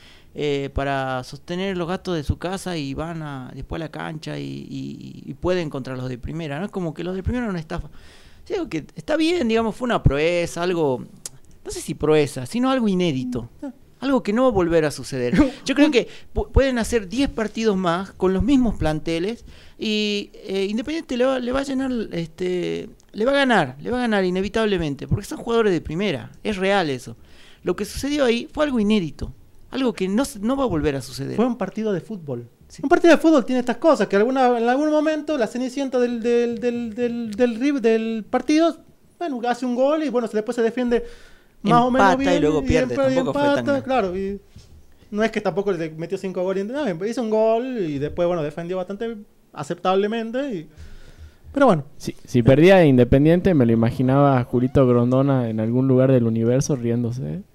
para sostener los gastos de su casa y van después a la cancha y pueden contra los de primera. No es como que los de primera no estafan. Sí, digo que está bien, digamos, fue una proeza, algo, no sé si proeza, sino algo inédito. Algo que no va a volver a suceder. Yo creo que pueden hacer 10 partidos más con los mismos planteles y Independiente le va a llenar, le va a ganar inevitablemente, porque son jugadores de primera, es real eso. Lo que sucedió ahí fue algo inédito, algo que no va a volver a suceder. Fue un partido de fútbol. Sí. Un partido de fútbol tiene estas cosas, que en algún momento la cenicienta del partido, bueno, hace un gol y bueno, después se defiende más o menos bien, y luego pierde, tampoco fue tan mal. Claro, y no es que tampoco le metió 5 goles, no, hizo un gol y después, bueno, defendió bastante aceptablemente, pero bueno. Si perdía Independiente, me lo imaginaba a Julito Grondona en algún lugar del universo riéndose.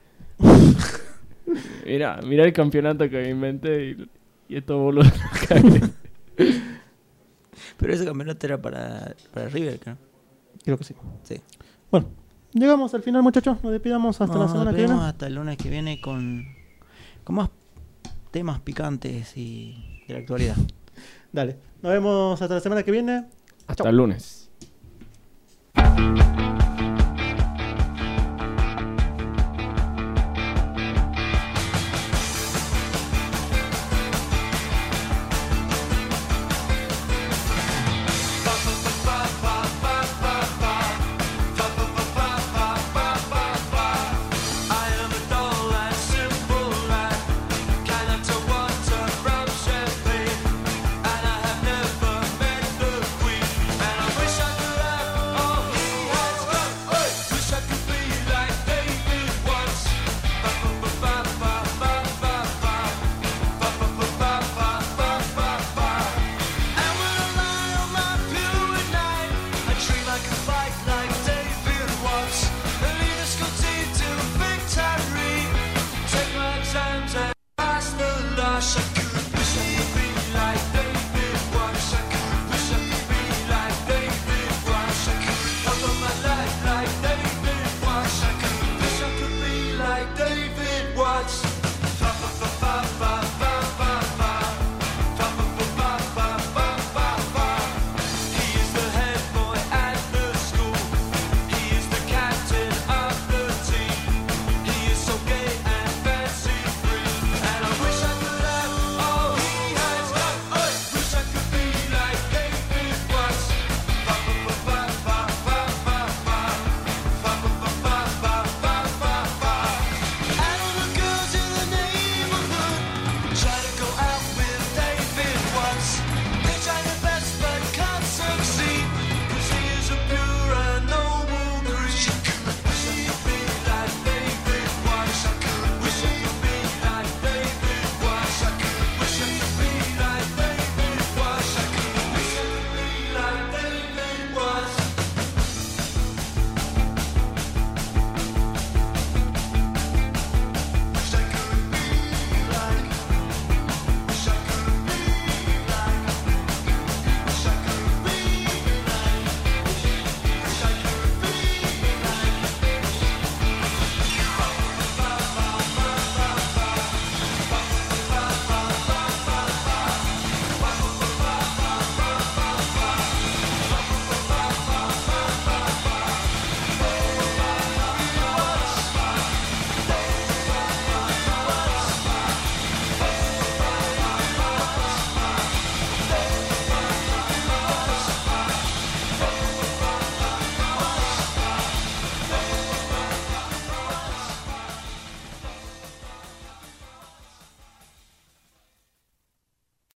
Mira el campeonato que me inventé y estos boludos caen. Pero ese campeonato era para River, ¿no? Creo que sí. Sí. Bueno, llegamos al final, muchachos. Nos despidamos hasta la semana que viene. Hasta el lunes que viene con más temas picantes y de la actualidad. Dale. Nos vemos hasta la semana que viene. Hasta el lunes.